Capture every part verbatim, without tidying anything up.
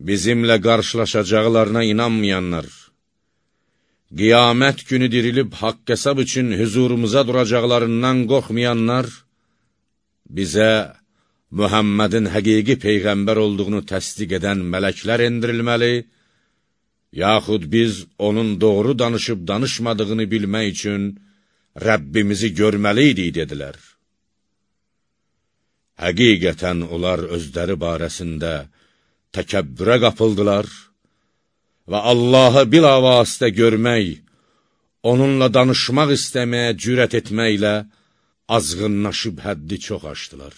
bizimlə qarşılaşacaqlarına inanmayanlar, qiyamət günü dirilib haqq hesab üçün huzurumuza duracaqlarından qorxmayanlar, bizə Muhammedin həqiqi peyğəmbər olduğunu təsdiq edən mələklər endirilməli, yaxud biz onun doğru danışıb danışmadığını bilmək üçün Rəbbimizi görməliydik, dedilər. Həqiqətən onlar özləri barəsində təkəbbürə qapıldılar və Allahı bilavasitə görmək, onunla danışmaq istəməyə cürət etməklə azğınlaşıb həddi çox aşdılar.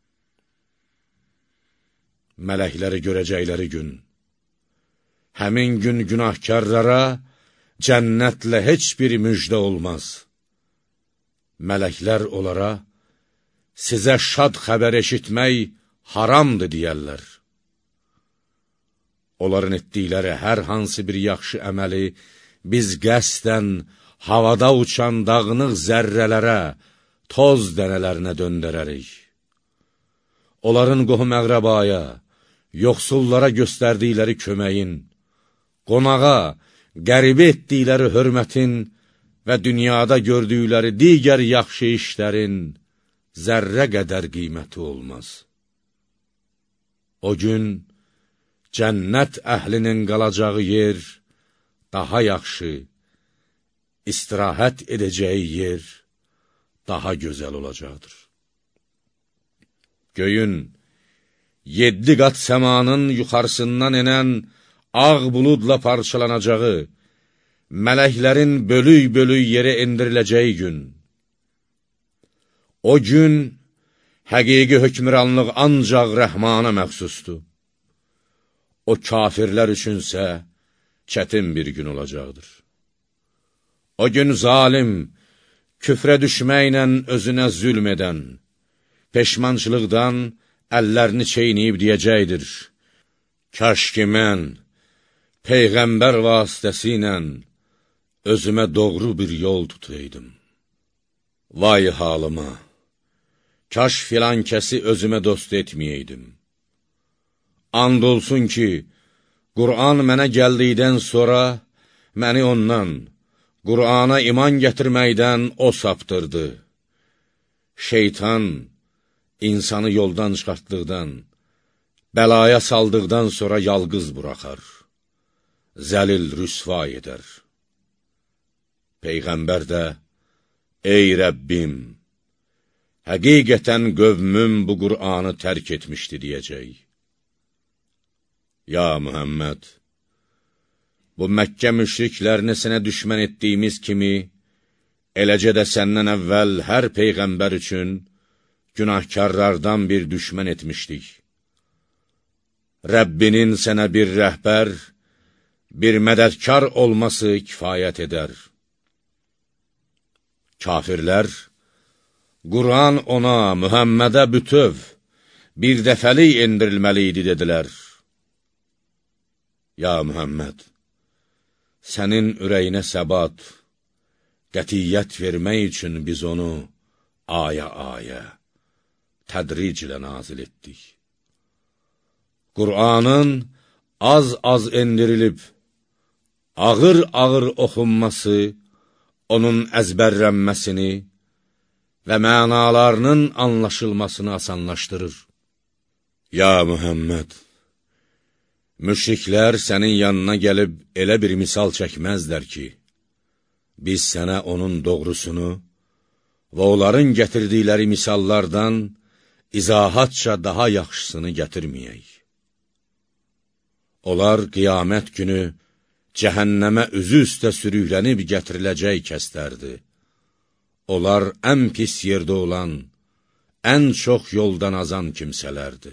Mələkləri görəcəkləri gün, həmin gün günahkarlara cənnətlə heç bir müjdə olmaz. Mələklər onlara, sizə şad xəbər eşitmək haramdır, deyərlər. Onların etdikləri hər hansı bir yaxşı əməli biz qəsdən havada uçan dağınıq zərrələrə, toz dənələrinə döndərərik. Onların qohum əqrəbaya, yoxsullara göstərdikləri köməyin, qonağa, qəribə etdikləri hörmətin və dünyada gördükləri digər yaxşı işlərin zərrə qədər qiyməti olmaz. O gün, cənnət əhlinin qalacağı yer daha yaxşı, istirahət edəcəyi yer daha gözəl olacaqdır. Göyün, yeddi qat səmanın yuxarısından enən ağ buludla parçalanacağı, mələklərin bölük-bölük yerə endiriləcəyi gün. O gün, həqiqi hökmranlıq ancaq Rəhmana məxsusdur. O kafirlər üçünsə çətin bir gün olacaqdır. O gün zalim, küfrə düşməklə özünə zülm edən, peşmançılıqdan əllərini çeynəyib deyəcəkdir, kaş ki mən, Peyğəmbər vasitəsilə özümə doğru bir yol tutaydım. Vay halıma, kaş filan kəsi özümə dost etməyəydim. And olsun ki, Qur'an mənə gəldikdən sonra məni ondan, Qur'ana iman gətirməkdən o saptırdı. Şeytan, insanı yoldan çıxartdıqdan, bəlaya saldıqdan sonra yalqız buraxar, zəlil rüsva edər. Peyğəmbər də, ey Rəbbim, həqiqətən qövmüm bu Qur'anı tərk etmişdi, deyəcək. Ya Muhammed, bu Məkkə müşriklərini sənə düşmən etdiyimiz kimi, eləcə də səndən əvvəl hər Peyğəmbər üçün günahkarlardan bir düşmən etmişdik. Rəbbinin sənə bir rəhbər, bir mədədkar olması kifayət edər. Kafirlər, Qur'an ona, Mühəmmədə bütöv, bir dəfəlik endirilməliydi, dedilər. Ya Mühəmməd, sənin ürəyinə səbat, qətiyyət vermək üçün biz onu aya-aya, tədriclə nazil etdik. Qur'anın az-az endirilib, ağır-ağır oxunması, onun əzbərlənməsini və mənalarının anlaşılmasını asanlaşdırır. Ya Mühəmməd, müşriklər sənin yanına gəlib elə bir misal çəkməzlər ki, biz sənə onun doğrusunu və onların gətirdikləri misallardan izahatca daha yaxşısını gətirməyək. Onlar qiyamət günü cəhənnəmə üzü üstə sürüklənib gətiriləcək kəslərdir. Onlar ən pis yerdə olan, ən çox yoldan azan kimsələrdir.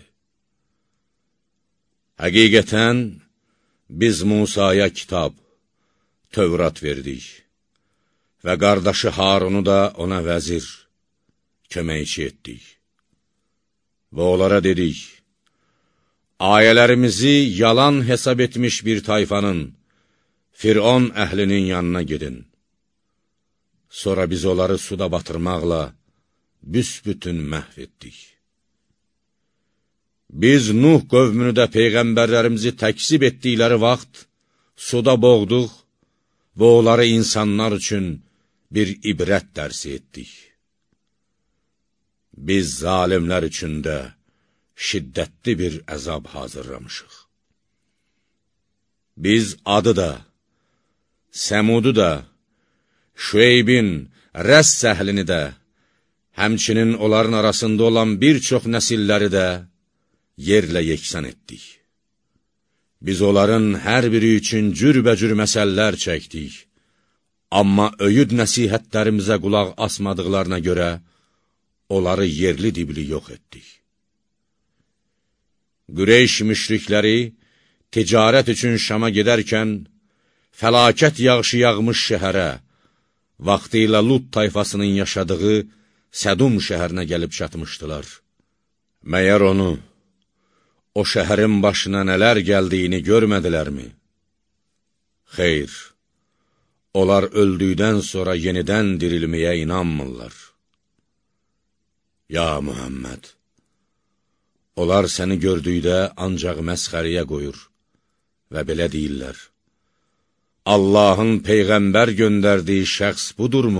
Həqiqətən, biz Musaya kitab, Tövrat verdik və qardaşı Harunu da ona vəzir, köməkçi etdik. Və onlara dedik, ayələrimizi yalan hesab etmiş bir tayfanın, Firon əhlinin yanına gedin. Sonra biz onları suda batırmaqla büsbütün məhv etdik. Biz Nuh qövmünü də peyğəmbərlərimizi təkzib etdikləri vaxt suda boğduq və onları insanlar üçün bir ibrət dərsi etdik. Biz zalimlər üçün də şiddətli bir əzab hazırlamışıq. Biz adı da, Səmudu da, Şüeybin, Rəss səhlini də, həmçinin onların arasında olan bir çox nəsilləri də yerlə yeksan etdik. Biz onların hər biri üçün cürbəcür məsəllər çəkdik, amma öyüd nəsihətlərimizə qulaq asmadıqlarına görə onları yerli dibli yox etdik. Qüreyş müşrikləri ticarət üçün Şama gedərkən fəlakət yağışı yağmış şəhərə, vaxtilə Lut tayfasının yaşadığı Sədum şəhərinə gəlib çatmışdılar. Məyər onu, o şəhərin başına nələr gəldiyini görmədilərmi? Xeyr, onlar öldükdən sonra yenidən dirilməyə inanmırlar. Ya Muhammed, onlar səni gördükdə ancaq məsxəriyə qoyur və belə deyirlər: Allahın peyğəmbər göndərdiyi şəxs budurmu?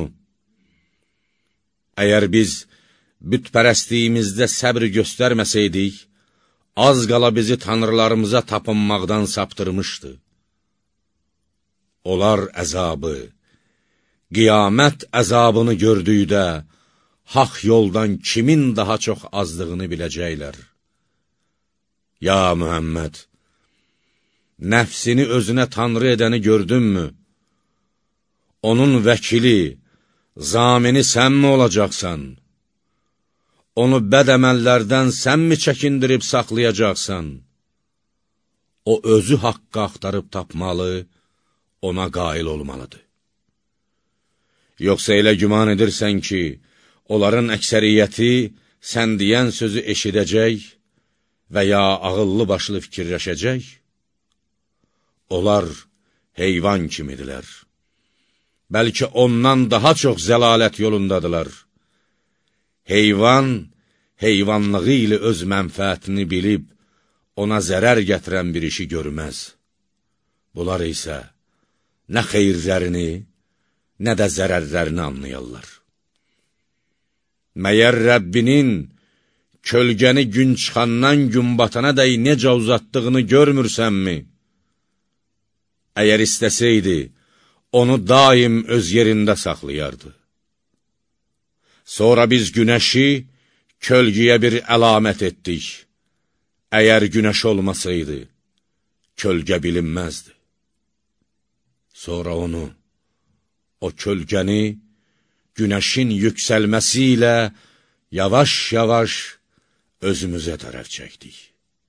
Əgər biz bütpərəstliyimizdə səbr göstərməsəydik, az qala bizi tanrılarımıza tapınmaqdan saptırmışdı. Onlar əzabı, qiyamət əzabını gördükdə, haq yoldan kimin daha çox azdığını biləcəklər. Ya Muhammed, nəfsini özünə tanrı edəni gördünmü? Onun vəkili, zamini sən mi olacaqsan? Onu bəd əməllərdən sən mi çəkindirib saxlayacaqsan? O özü haqqı axtarıb tapmalı, ona qail olmalıdır. Yoxsa elə güman edirsən ki, onların əksəriyyəti sən deyən sözü eşidəcək və ya ağıllı başlı fikirləşəcək? Onlar heyvan kimidirlər. Bəlkə ondan daha çox zəlalət yolundadılar. Heyvan, heyvanlığı ilə öz mənfəətini bilib, ona zərər gətirən bir işi görməz. Bunlar isə nə xeyirlərini, nə də zərərlərini anlayarlar. Məyər Rəbbinin kölgəni gün çıxandan gün batana dəy necə uzatdığını görmürsənmi? Əgər istəsəydi, onu daim öz yerində saxlayardı. Sonra biz günəşi kölgəyə bir əlamət etdik. Əgər günəş olmasaydı, kölgə bilinməzdi. Sonra onu, o kölgəni günəşin yüksəlməsi ilə yavaş-yavaş özümüzə tərəf çəkdik.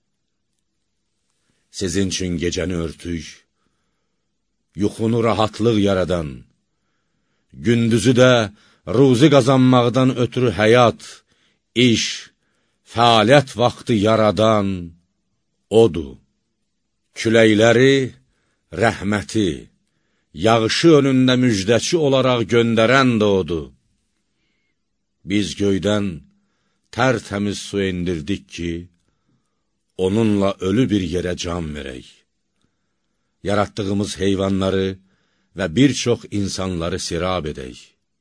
Sizin üçün gecəni örtük, yuxunu rahatlıq yaradan, gündüzü də ruzi qazanmaqdan ötürü həyat, iş, fəaliyyət vaxtı yaradan odur. Küləkləri, rəhməti, yağışı önündə müjdəçi olaraq göndərən də odur. Biz göydən tərtəmiz su indirdik ki, onunla ölü bir yerə can verək. Yaratdığımız heyvanları və bir çox insanları sirab edək.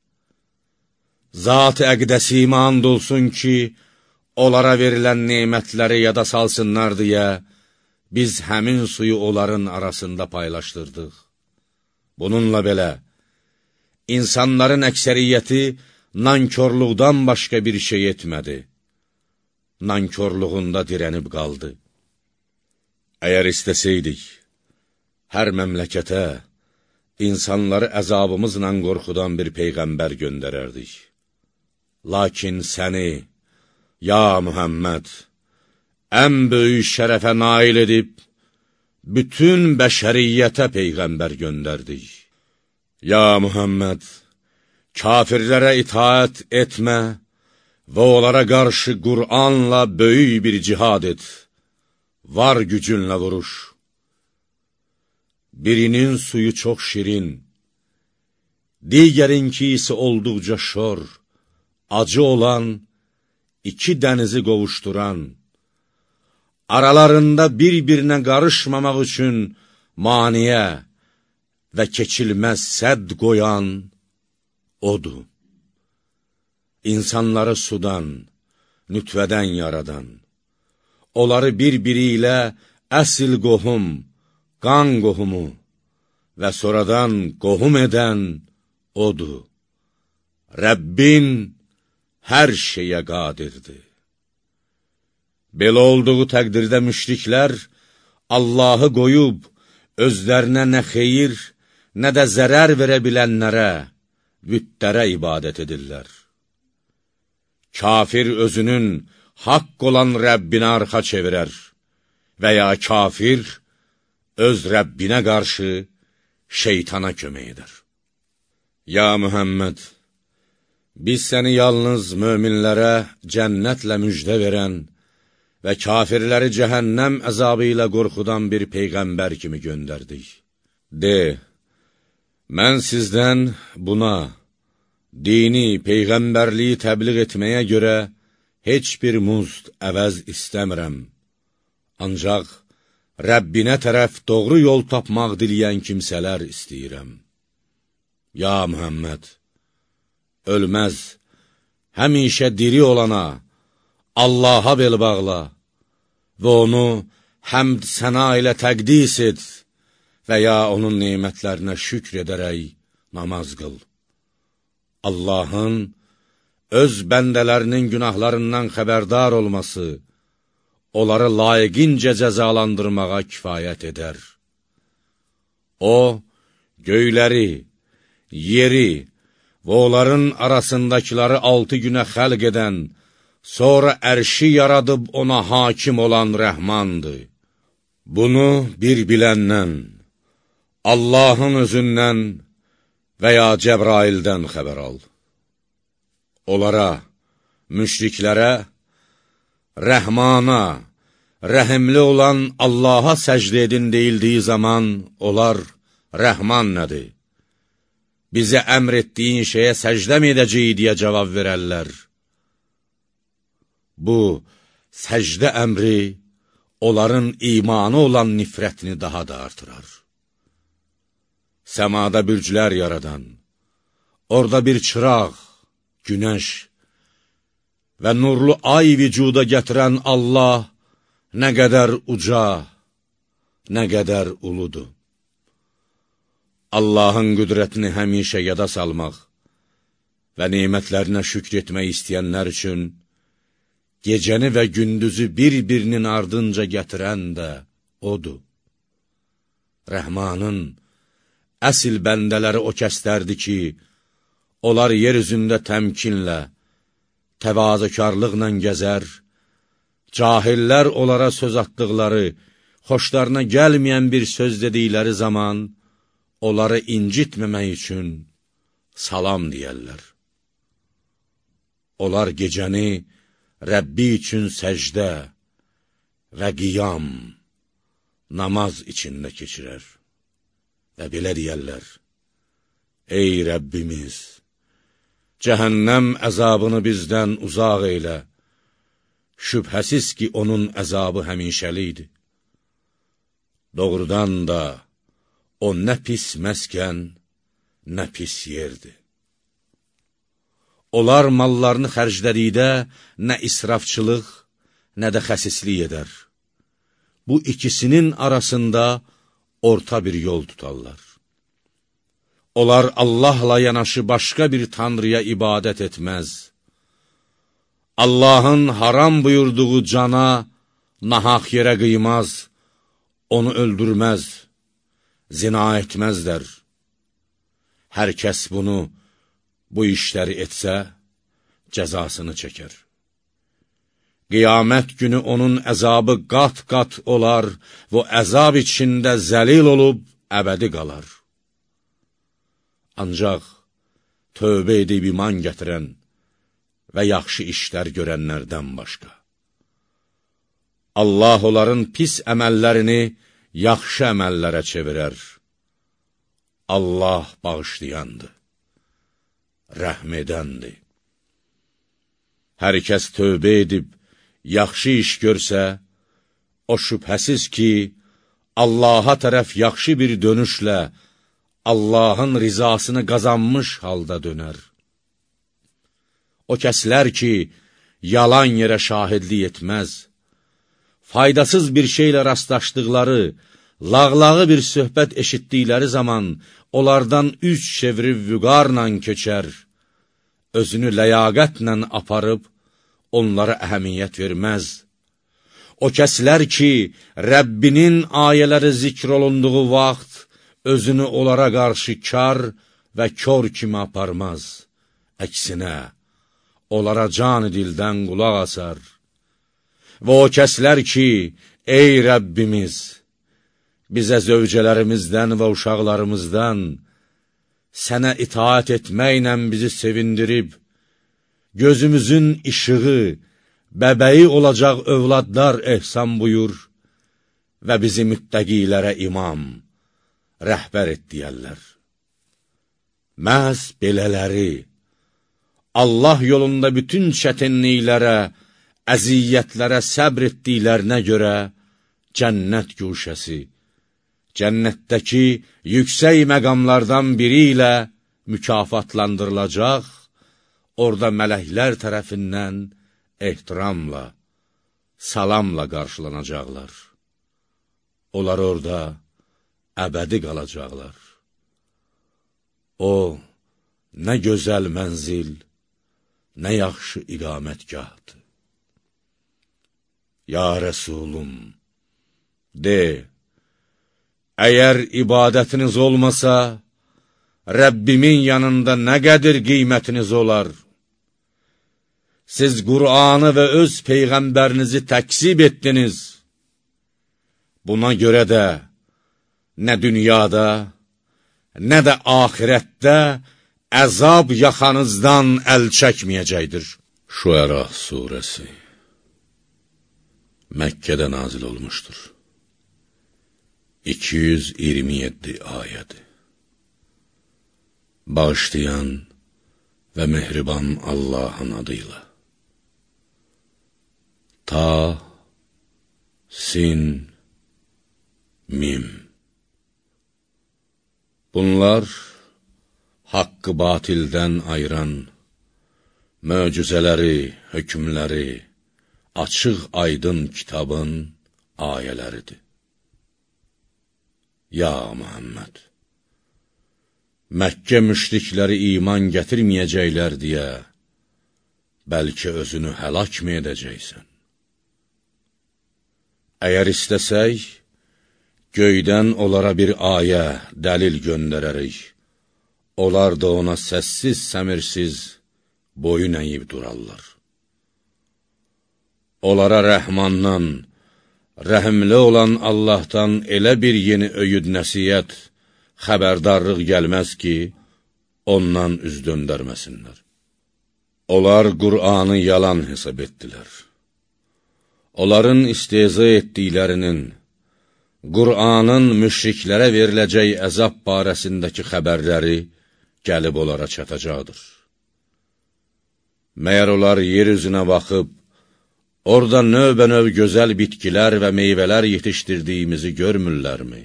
Zat-ı əqdəsimə and olsun ki, onlara verilən nemətləri yada salsınlar deyə, biz həmin suyu onların arasında paylaşdırdıq. Bununla belə, insanların əksəriyyəti nankörlükdən başqa bir şey etmədi. Nankörlüğündə dirənib qaldı. Əgər istəsəydik, hər məmləkətə insanları əzabımızla qorxudan bir peyğəmbər göndərərdik. Lakin səni, ya Muhammed, ən böyük şərəfə nail edib, bütün bəşəriyyətə peyğəmbər göndərdik. Ya Muhammed, kafirlərə itaət etmə və onlara qarşı Qur'anla böyük bir cihad et, var gücünlə vuruş. Birinin suyu çox şirin, digərinki isə olduqca şor, acı olan, iki dənizi qovuşduran, aralarında bir-birinə qarışmamaq üçün maniyə və keçilməz sədd qoyan odur. İnsanları sudan, nütvədən yaradan, onları bir-biri ilə əsl qohum, qan qohumu və sonradan qohum edən odur. Rəbbin hər şeyə qadirdir. Belə olduğu təqdirdə müşriklər Allahı qoyub, özlərinə nə xeyir, nə də zərər verə bilənlərə, bütlərə ibadət edirlər. Kafir özünün haqq olan Rəbbinə arxa çevirər və ya kafir öz Rəbbinə qarşı şeytana kömək edər. Ya Mühəmməd, biz səni yalnız möminlərə cənnətlə müjdə verən və kafirləri cəhənnəm əzabı ilə qorxudan bir peyğəmbər kimi göndərdik. De, mən sizdən buna, dini, peyğəmbərliyi təbliğ etməyə görə heç bir muzd əvəz istəmirəm. Ancaq Rəbbinə tərəf doğru yol tapmaq diləyən kimsələr istəyirəm. Ya Mühəmməd, ölməz, həmişə diri olana, Allaha bel bağla və onu həmd səna ilə təqdis et və ya onun neymətlərinə şükr edərək namaz qıl. Allahın öz bəndələrinin günahlarından xəbərdar olması, onları layiqincə cəzalandırmağa kifayət edər. O, göyləri, yeri və onların arasındakiləri altı günə xəlq edən, sonra ərşi yaradıb ona hakim olan Rəhmandır. Bunu bir biləndən, Allahın özündən və ya Cəbraildən xəbər al. Onlara, müşriklərə, Rəhmana, rəhimli olan Allaha səcdə edin deyildiyi zaman, onlar, Rəhman nədir? Bizə əmr etdiyin şeyə səcdə mi edəcəyik deyə cavab verərlər. Bu, səcdə əmri, onların imanı olan nifrətini daha da artırar. Səmada bürclər yaradan, orada bir çıraq, günəş və nurlu ay vücuda gətirən Allah nə qədər uca, nə qədər uludur. Allahın qüdrətini həmişə yada salmaq və neymətlərinə şükr etmək istəyənlər üçün gecəni və gündüzü bir-birinin ardınca gətirən də odur. Rəhmanın əsl bəndələri o kəslərdi ki, onlar yer üzündə təmkinlə, təvazökarlıqla gəzər, cahillər onlara söz atdıqları, xoşlarına gəlməyən bir söz dedikləri zaman, onları incitməmək üçün salam deyərlər. Onlar gecəni Rəbbi üçün səcdə və qiyam, namaz içində keçirər və belə deyərlər: Ey Rəbbimiz, cəhənnəm əzabını bizdən uzaq eylə, şübhəsiz ki, onun əzabı həmişəlidir. Doğrudan da o nə pis məskən, nə pis yerdir. Onlar mallarını xərclədikdə nə israfçılıq, nə də xəsislik edər. Bu ikisinin arasında orta bir yol tutarlar. Onlar Allahla yanaşı başqa bir tanrıya ibadət etməz. Allahın haram buyurduğu cana nahaq yerə qıymaz, onu öldürməz, zina etməzlər. Hər kəs bunu, bu işləri etsə, cəzasını çəkər. Qiyamət günü onun əzabı qat-qat olar və əzab içində zəlil olub əbədi qalar. Ancaq tövbə edib iman gətirən və yaxşı işlər görənlərdən başqa. Allah onların pis əməllərini yaxşı əməllərə çevirər. Allah bağışlayandır, rəhm edəndir. Hər kəs tövbə edib yaxşı iş görsə, O şübhəsiz ki, Allaha tərəf yaxşı bir dönüşlə Allahın rizasını qazanmış halda dönər. O kəslər ki, yalan yerə şahidlik etməz, faydasız bir şeylə rastlaşdıqları, lağlağı bir söhbət eşitdikləri zaman onlardan üç çevirib vüqarla keçər, özünü ləyaqətlə aparıb onlara əhəmiyyət verməz. O kəslər ki, Rəbbinin ayələri zikr olunduğu vaxt, özünü onlara qarşı kar və kör kimi aparmaz. Əksinə, onlara can-ı dildən qulaq asar. Və o kəslər ki, ey Rəbbimiz, bizə zövcələrimizdən və uşaqlarımızdan, sənə itaat etməklə bizi sevindirib, gözümüzün işığı, bəbəyi olacaq övladlar ehsan buyur və bizi müttəqilərə imam, rəhbər et deyərlər. Məhz belələri, Allah yolunda bütün çətinliklərə, əziyyətlərə səbr etdiklərinə görə cənnət güşəsi, cənnətdəki yüksək məqamlardan biri ilə mükafatlandırılacaq, orada mələklər tərəfindən ehtiramla, salamla qarşılanacaqlar. Onlar orada əbədi qalacaqlar. O, nə gözəl mənzil, nə yaxşı iqamətgahdır. Ya Rəsulum, de, əgər ibadətiniz olmasa, Rəbbimin yanında nə qədir qiymətiniz olar? Siz Qur'anı və öz Peyğəmbərinizi təksib etdiniz. Buna görə də nə dünyada, nə də ahirətdə əzab yaxanızdan əl çəkməyəcəkdir. Şüəra surəsi Məkkədə nazil olmuşdur. iki yüz iyirmi yeddi ayədi. Bağışlayan və mehriban Allahın adıyla. Ta, sin, mim. Bunlar, haqqı batildən ayıran, möcüzələri, hökmləri, açıq aydın kitabın ayələridir. Ya Muhammed! Məkkə müşrikləri iman gətirməyəcəklər deyə, bəlkə özünü həlak mı edəcəksən? Əgər istəsək, göydən onlara bir ayə, dəlil göndərərik. Onlar da ona səssiz, səmirsiz, boyun əyib durarlar. Onlara Rəhmandan, rəhimli olan Allahdan elə bir yeni öyüd nəsiyyət, xəbərdarlıq gəlməz ki, ondan üz döndərməsinlər. Onlar Qur'anı yalan hesab etdilər. Onların istehza etdiklərinin, Qur'anın müşriklərə veriləcək əzab barəsindəki xəbərləri gəlib onlara çatacaqdır. Məyər onlar yer üzünə baxıb, orada növbə-növ gözəl bitkilər və meyvələr yetişdirdiyimizi görmürlərmi?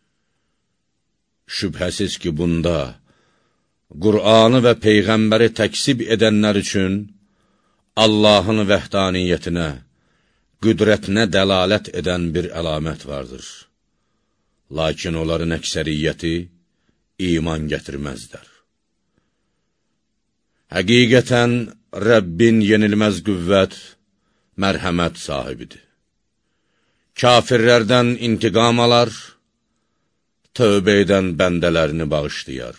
Şübhəsiz ki, bunda Qur'anı və Peyğəmbəri təksib edənlər üçün Allahın vəhdaniyyətinə, qüdrətinə dəlalət edən bir əlamət vardır. Lakin onların əksəriyyəti iman gətirməzlər. Həqiqətən, Rəbbin yenilməz qüvvət, mərhəmət sahibidir. Kafirlərdən intiqam alar, tövbə edən bəndələrini bağışlayar.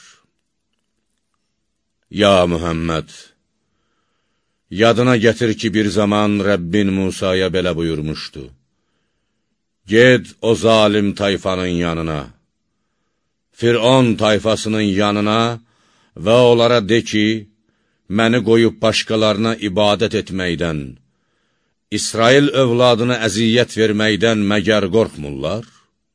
Ya Muhammed! Yadına gətir ki, bir zaman Rəbbin Musaya belə buyurmuşdu. Ged o zalim tayfanın yanına, Firon tayfasının yanına və onlara de ki, məni qoyub başqalarına ibadət etməkdən, İsrail övladına əziyyət verməkdən məgər qorxmurlar?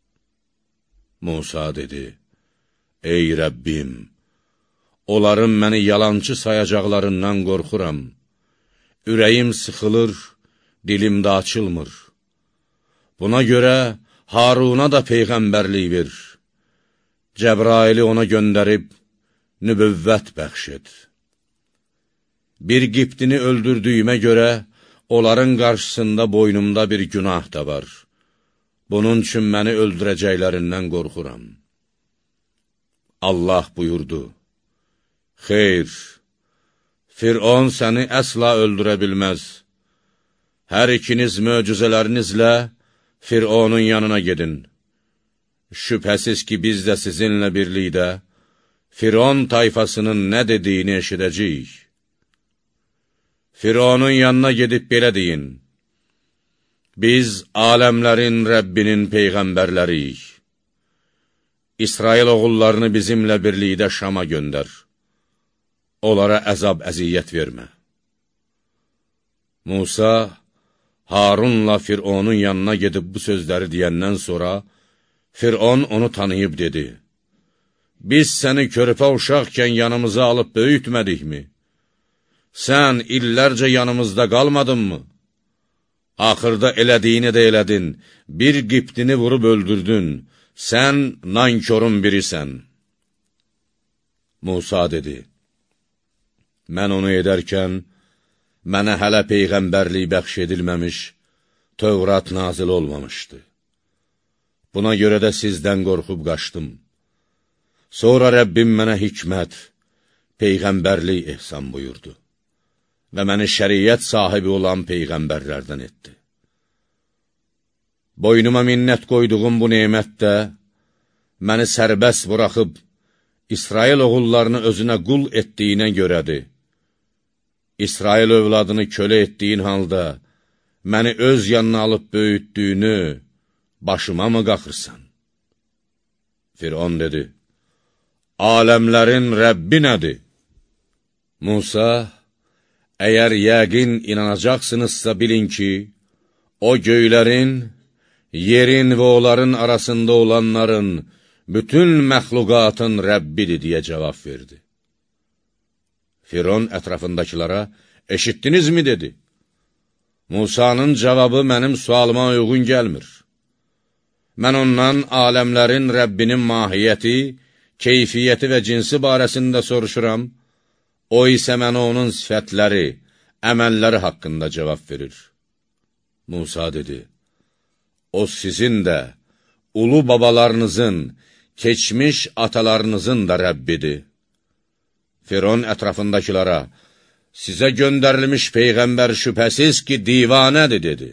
Musa dedi, ey Rəbbim, onların məni yalancı sayacaqlarından qorxuram. Ürəyim sıxılır, dilim də açılmır. Buna görə Haruna da peyğəmbərlik ver. Cəbraili ona göndərib, nübüvvət bəxş et. Bir Qibtini öldürdüyümə görə, onların qarşısında boynumda bir günah da var. Bunun üçün məni öldürəcəklərindən qorxuram. Allah buyurdu, xeyr, Firon səni əsla öldürə bilməz. Hər ikiniz möcüzələrinizlə Fironun yanına gedin. Şübhəsiz ki, biz də sizinlə birlikdə Firon tayfasının nə dediyini eşidəcəyik. Fironun yanına gedib belə deyin, biz aləmlərin Rəbbinin peyğəmbərləriyik. İsrail oğullarını bizimlə birlikdə Şama göndər. Onlara əzab əziyyət vermə. Musa, Harunla Fironun yanına gedib bu sözləri deyəndən sonra, Firon onu tanıyıb dedi, biz səni körpə uşaqkən yanımıza alıb böyütmədikmi? Sən illərcə yanımızda qalmadın mı? Axırda elədiyini də elədin, bir Qibtini vurub öldürdün, sən nankorun birisən. Musa dedi, mən onu edərkən, mənə hələ peyğəmbərlik bəxş edilməmiş, Tövrat nazil olmamışdı. Buna görə də sizdən qorxub qaçdım. Sonra Rəbbim mənə hikmət, peyğəmbərlik ehsan buyurdu və məni şəriət sahibi olan peyğəmbərlərdən etdi. Boynuma minnət qoyduğum bu nemət də məni sərbəst buraxıb, İsrail oğullarını özünə qul etdiyinə görədir. İsrail övladını kölə etdiyin halda, məni öz yanına alıb böyütdüyünü başıma mı qaxırsan? Firon dedi, aləmlərin Rəbbi nədir? Musa, əgər yəqin inanacaqsınızsa bilin ki, o göylərin, yerin və onların arasında olanların, bütün məxluqatın Rəbbidir deyə cavab verdi. Firon ətrafındakılara, eşitdinizmi dedi? Musanın cavabı mənim sualıma uyğun gəlmir. Mən ondan aləmlərin Rəbbinin mahiyyəti, keyfiyyəti və cinsi barəsində soruşuram, o isə mənə onun sifətləri, əməlləri haqqında cavab verir. Musa dedi, o sizin də, ulu babalarınızın, keçmiş atalarınızın da Rəbbidir. Firon ətrafındakılara, sizə göndərilmiş peyğəmbər şübhəsiz ki, divanədir, dedi.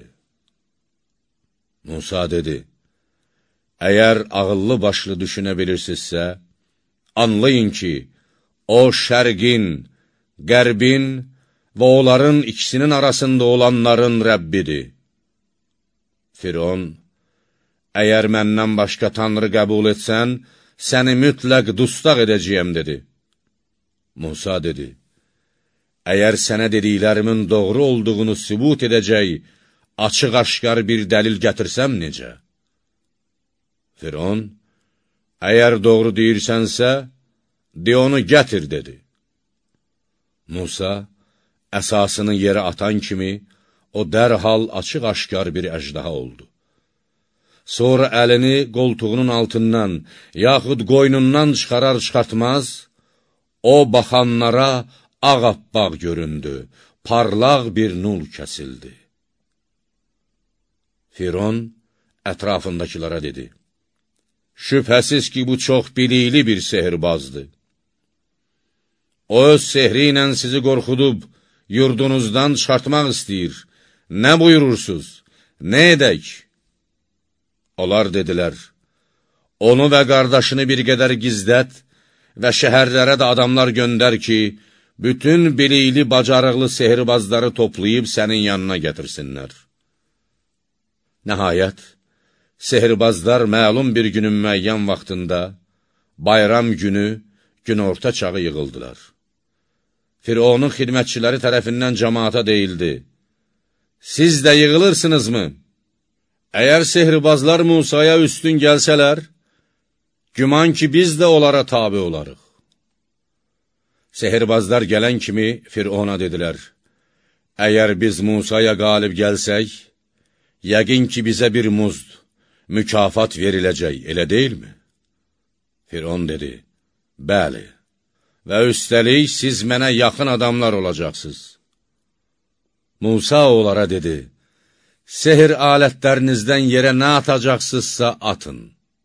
Musa dedi, əgər ağıllı başlı düşünə bilirsinizsə, anlayın ki, o şərqin, qərbin və onların ikisinin arasında olanların Rəbbidir. Firon, əgər məndən başqa tanrı qəbul etsən, səni mütləq dustaq edəcəyəm, dedi. Musa dedi, əgər sənə dediklərimin doğru olduğunu sübut edəcək, açıq-aşkar bir dəlil gətirsəm necə? Firon, əgər doğru deyirsənsə, de onu gətir, dedi. Musa, əsasını yerə atan kimi, o dərhal açıq-aşkar bir əjdaha oldu. Sonra əlini qoltuğunun altından, yaxud qoynundan çıxarar-çıxartmaz, o baxanlara ağappaq göründü, parlaq bir nur kəsildi. Firon ətrafındakılara dedi, şübhəsiz ki, bu çox bilikli bir sehirbazdır. O öz sehri ilə sizi qorxudub, yurdunuzdan çıxartmaq istəyir. Nə buyurursuz? Nə edək? Onlar dedilər, onu və qardaşını bir qədər gizlət və şəhərlərə də adamlar göndər ki, bütün bilikli, bacarıqlı sehirbazları toplayıb sənin yanına gətirsinlər. Nəhayət, sehirbazlar məlum bir günün müəyyən vaxtında, bayram günü, günorta çağı yığıldılar. Fironun xidmətçiləri tərəfindən cəmaata deyildi, siz də yığılırsınızmı? Əgər sehirbazlar Musaya üstün gəlsələr, güman ki, biz də onlara tabi olarıq. Sehirbazlar gələn kimi Firona dedilər, əgər biz Musaya qalib gəlsək, yəqin ki, bizə bir muzd, mükafat veriləcək, elə deyilmi? Firon dedi, bəli, və üstəlik siz mənə yaxın adamlar olacaqsınız. Musa onlara dedi, sehr alətlərinizdən yerə nə atacaqsınızsa atın.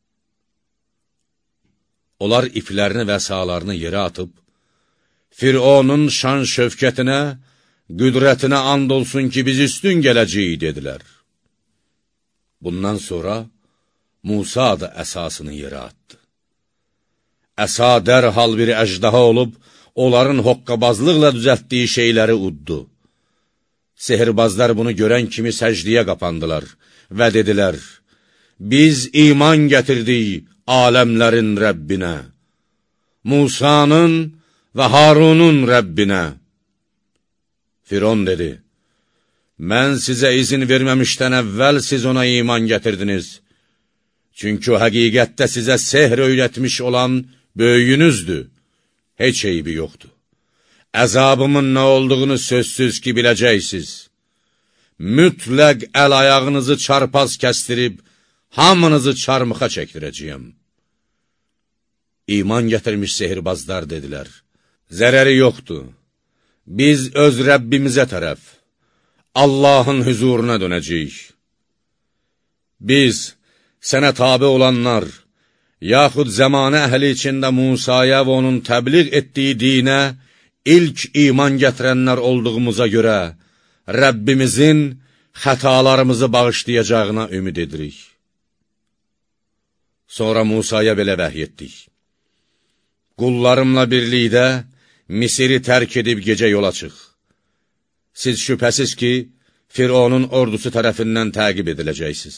Onlar iplərini və əsalarını yerə atıb, Fironun şan şövkətinə, qüdrətinə and olsun ki, biz üstün gələcəyik, dedilər. Bundan sonra Musa da əsasını yerə atdı. Əsa dərhal bir əjdaha olub, onların hoqqabazlıqla düzəltdiyi şeyləri uddu. Sehirbazlar bunu görən kimi səcdiyə qapandılar və dedilər, biz iman gətirdik aləmlərin Rəbbinə, Musanın və Harunun Rəbbinə. Firon dedi, mən sizə izin verməmişdən əvvəl siz ona iman gətirdiniz. Çünki o həqiqətdə sizə sehr öyrətmiş olan böyüyünüzdür, heç eybi yoxdur. Əzabımın nə olduğunu sözsüz ki, biləcəksiniz. Mütləq əl-ayağınızı çarpaz kəstirib, hamınızı çarmıxa çəkdirəcəyəm. İman gətirmiş sehirbazlar dedilər, zərəri yoxdur. Biz öz Rəbbimizə tərəf, Allahın hüzuruna dönəcəyik. Biz, sənə tabi olanlar, yaxud zəmanə əhli içində Musaya və onun təbliğ etdiyi dinə ilk iman gətirənlər olduğumuza görə Rəbbimizin xətalarımızı bağışlayacağına ümid edirik. Sonra Musaya belə vəhy etdik. Qullarımla birlikdə Misiri tərk edib gecə yola çıx. Siz şübhəsiz ki, Fironun ordusu tərəfindən təqib ediləcəksiniz.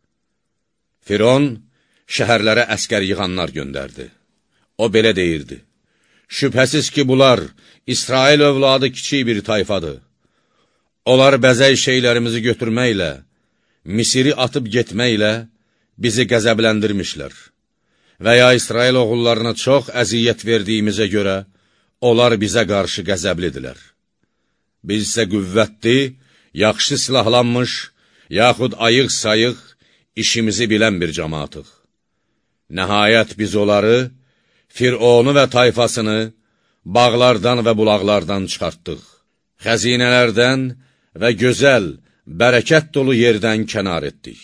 Firon şəhərlərə əskər yığanlar göndərdi. O belə deyirdi, şübhəsiz ki, bunlar İsrail övladı kiçik bir tayfadır. Onlar bəzək şeylərimizi götürməklə, Misiri atıb getməklə bizi qəzəbləndirmişlər və ya İsrail oğullarına çox əziyyət verdiyimizə görə onlar bizə qarşı qəzəblidirlər. Biz isə qüvvətli, yaxşı silahlanmış, yaxud ayıq-sayıq, işimizi bilən bir cəmaatıq. Nəhayət biz onları, Fironu və tayfasını bağlardan və bulaqlardan çıxartdıq. Xəzinələrdən və gözəl, bərəkət dolu yerdən kənar etdik.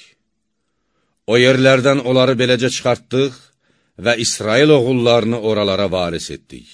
O yerlərdən onları beləcə çıxartdıq və İsrail oğullarını oralara varis etdik.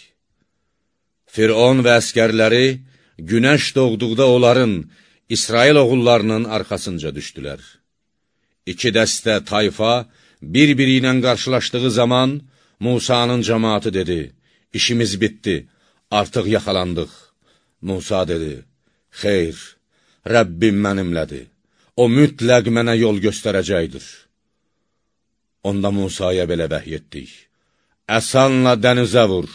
Firon və əskərləri günəş doğduqda onların, İsrail oğullarının arxasınca düşdülər. İki dəstə tayfa bir-biri ilə qarşılaşdığı zaman Musanın cəmaatı dedi, işimiz bitdi, artıq yaxalandıq. Musa dedi, xeyr, Rəbbim mənimlədir, o mütləq mənə yol göstərəcəkdir. Onda Musaya belə vəhy etdik, əsanla dənizə vur.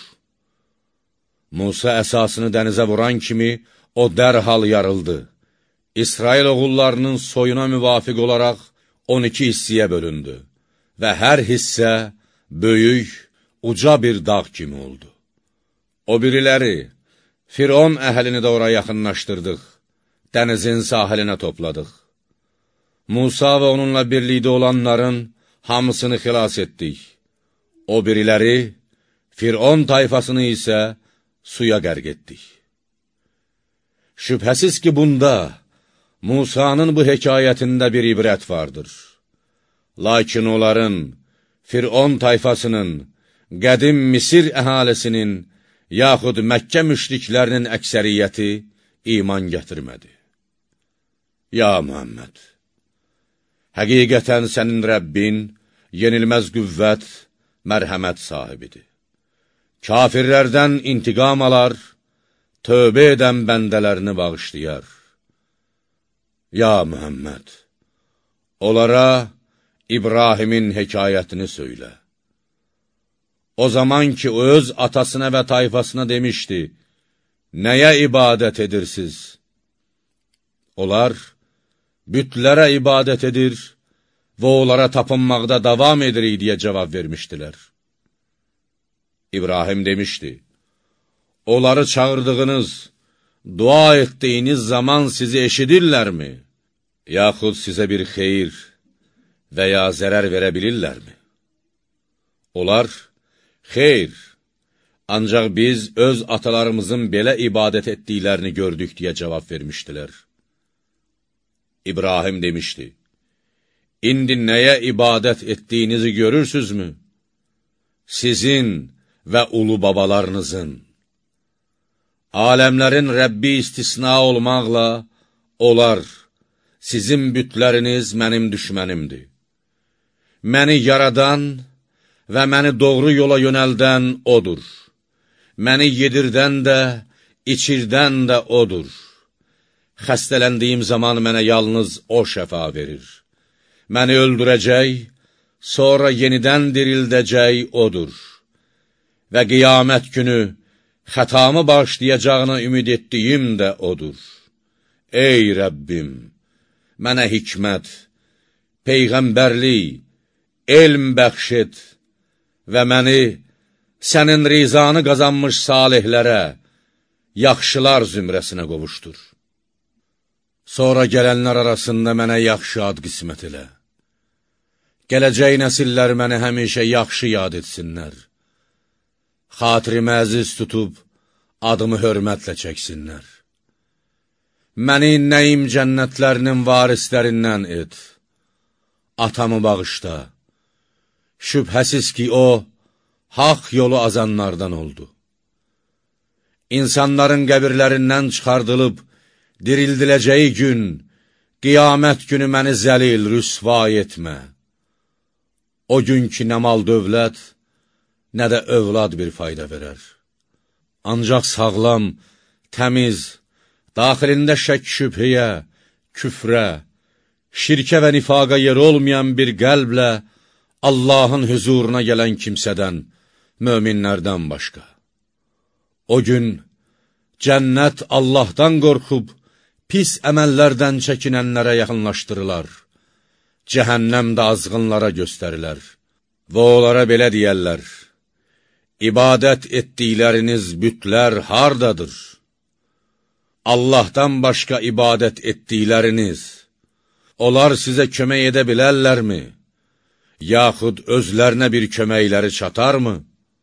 Musa əsasını dənizə vuran kimi o dərhal yarıldı. İsrail oğullarının soyuna müvafiq olaraq on iki hissiyə bölündü və hər hissə böyük, uca bir dağ kimi oldu. O biriləri, Firon əhlini də ora yaxınlaşdırdıq, dənizin sahilinə topladıq. Musa və onunla birlikdə olanların hamısını xilas etdik. O biriləri, Firon tayfasını isə suya qərq etdik. Şübhəsiz ki, bunda Musanın bu hekayətində bir ibrət vardır. Lakin onların, Firon tayfasının, qədim Misir əhalisinin, yaxud Məkkə müşriklərinin əksəriyyəti iman gətirmədi. Ya Muhammed, həqiqətən sənin Rəbbin yenilməz qüvvət, mərhəmət sahibidir. Kafirlərdən intiqam alar, tövbə edən bəndələrini bağışlayar. Ya Muhammed, onlara İbrahimin hekayətini söylə. O zaman ki, o öz atasına və tayfasına demişdi, nəyə ibadət edirsiniz? Onlar bütlərə ibadət edir və onlara tapınmaqda davam edirik deyə cavab vermişdilər. İbrahim demişdi, onları çağırdığınız, dua etdiyiniz zaman sizi eşidirlərmi? yaxud sizə bir xeyir və ya zərər verə bilirlərmi? Onlar, xeyr, ancaq biz öz atalarımızın belə ibadət etdiklərini gördük deyə cavab vermişdilər. İbrahim demişdi, indi nəyə ibadət etdiyinizi görürsünüzmü? Sizin və ulu babalarınızın. Aləmlərin Rəbbi istisna olmaqla, onlar, sizin bütləriniz mənim düşmənimdir. Məni yaradan və məni doğru yola yönəldən odur. Məni yedirdən də, içirdən də odur. Xəstələndiyim zaman mənə yalnız o şəfa verir. Məni öldürəcək, sonra yenidən dirildəcək odur. Və qiyamət günü xətamı bağışlayacağına ümid etdiyim də odur. Ey Rəbbim, mənə hikmət, peyğəmbərlik, elm bəxş et və məni sənin rizanı qazanmış salihlərə, yaxşılar zümrəsinə qovuşdur. Sonra gələnlər arasında mənə yaxşı ad qismət elə. Gələcək nəsillər məni həmişə yaxşı yad etsinlər. Xatirimi əziz tutub, adımı hörmətlə çəksinlər. Məni nəyim cənnətlərinin varislərindən et. Atamı bağışla. Şübhəsiz ki, o, haqq yolu azanlardan oldu. İnsanların qəbirlərindən çıxardılıb, dirildiləcəyi gün, qiyamət günü məni zəlil, rüsva etmə. O gün ki, nə mal dövlət, nə də övlad bir fayda verər. Ancaq sağlam, təmiz, daxilində şək şübhəyə, küfrə, şirkə və nifaqa yer olmayan bir qəlblə Allahın hüzuruna gələn kimsədən, möminlərdən başqa. O gün cənnət Allahdan qorxub, pis əməllərdən çəkinənlərə yaxınlaşdırılar. Cəhənnəm də azğınlara göstərilər. Və onlara belə deyərlər, İbadət etdikləriniz bütlər hardadır? Allahdan başqa ibadət etdikləriniz, onlar sizə kömək edə bilərlərmi? Yaxud özlərinə bir köməkləri çatarmı?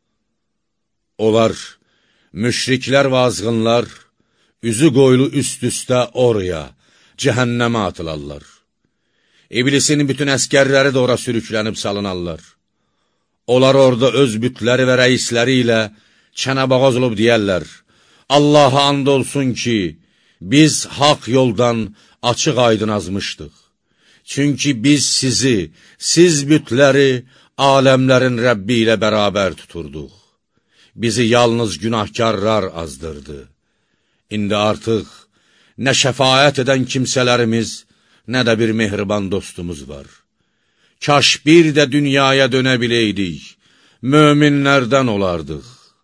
Onlar, müşriklər və azğınlar, üzü qoylu üst-üstə oraya, cəhənnəmə atılarlar. İblisin bütün əskərləri də ora sürüklənib salınarlar. Onlar orada öz bütləri və rəisləri ilə çənəbağaz olub deyərlər, Allaha and olsun ki, biz haqq yoldan açıq aydın azmışdıq. Çünki biz sizi, siz bütləri aləmlərin Rəbbi ilə bərabər tuturduq. Bizi yalnız günahkarlar azdırdı. İndi artıq nə şəfaət edən kimsələrimiz, nə də bir mehriban dostumuz var. Kaş bir də dünyaya dönə biləydik, möminlərdən olardıq.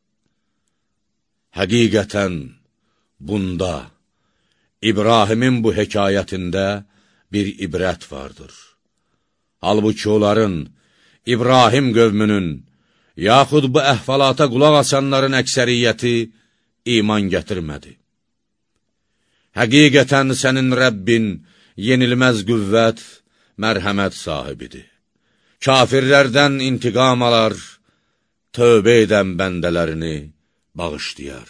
Həqiqətən, bunda, İbrahimin bu hekayətində bir ibrət vardır. Halbuki onların, İbrahim qövmünün, yaxud bu əhvalata qulaq asanların əksəriyyəti iman gətirmədi. Həqiqətən sənin Rəbbin yenilməz qüvvət, mərhəmət sahibidir. Kafirlərdən intiqam alar, tövbə edən bəndələrini bağışlayar.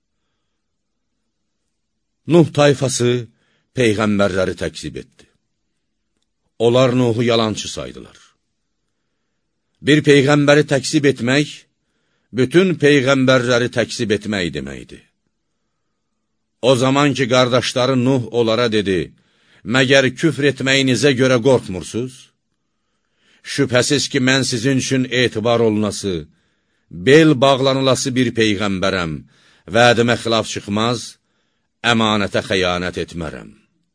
Nuh tayfası peyğəmbərləri təksib etdi. Onlar Nuhu yalancı saydılar. Bir peyğəmbəri təksib etmək, bütün peyğəmbərləri təksib etmək deməkdir. O zaman ki, qardaşları Nuh onlara dedi, məgər küfr etməyinizə görə qorxmursuz? Şübhəsiz ki, mən sizin üçün etibar olunası, bel bağlanılası bir peyğəmbərəm, vədimə xilaf çıxmaz, əmanətə xəyanət etmərəm.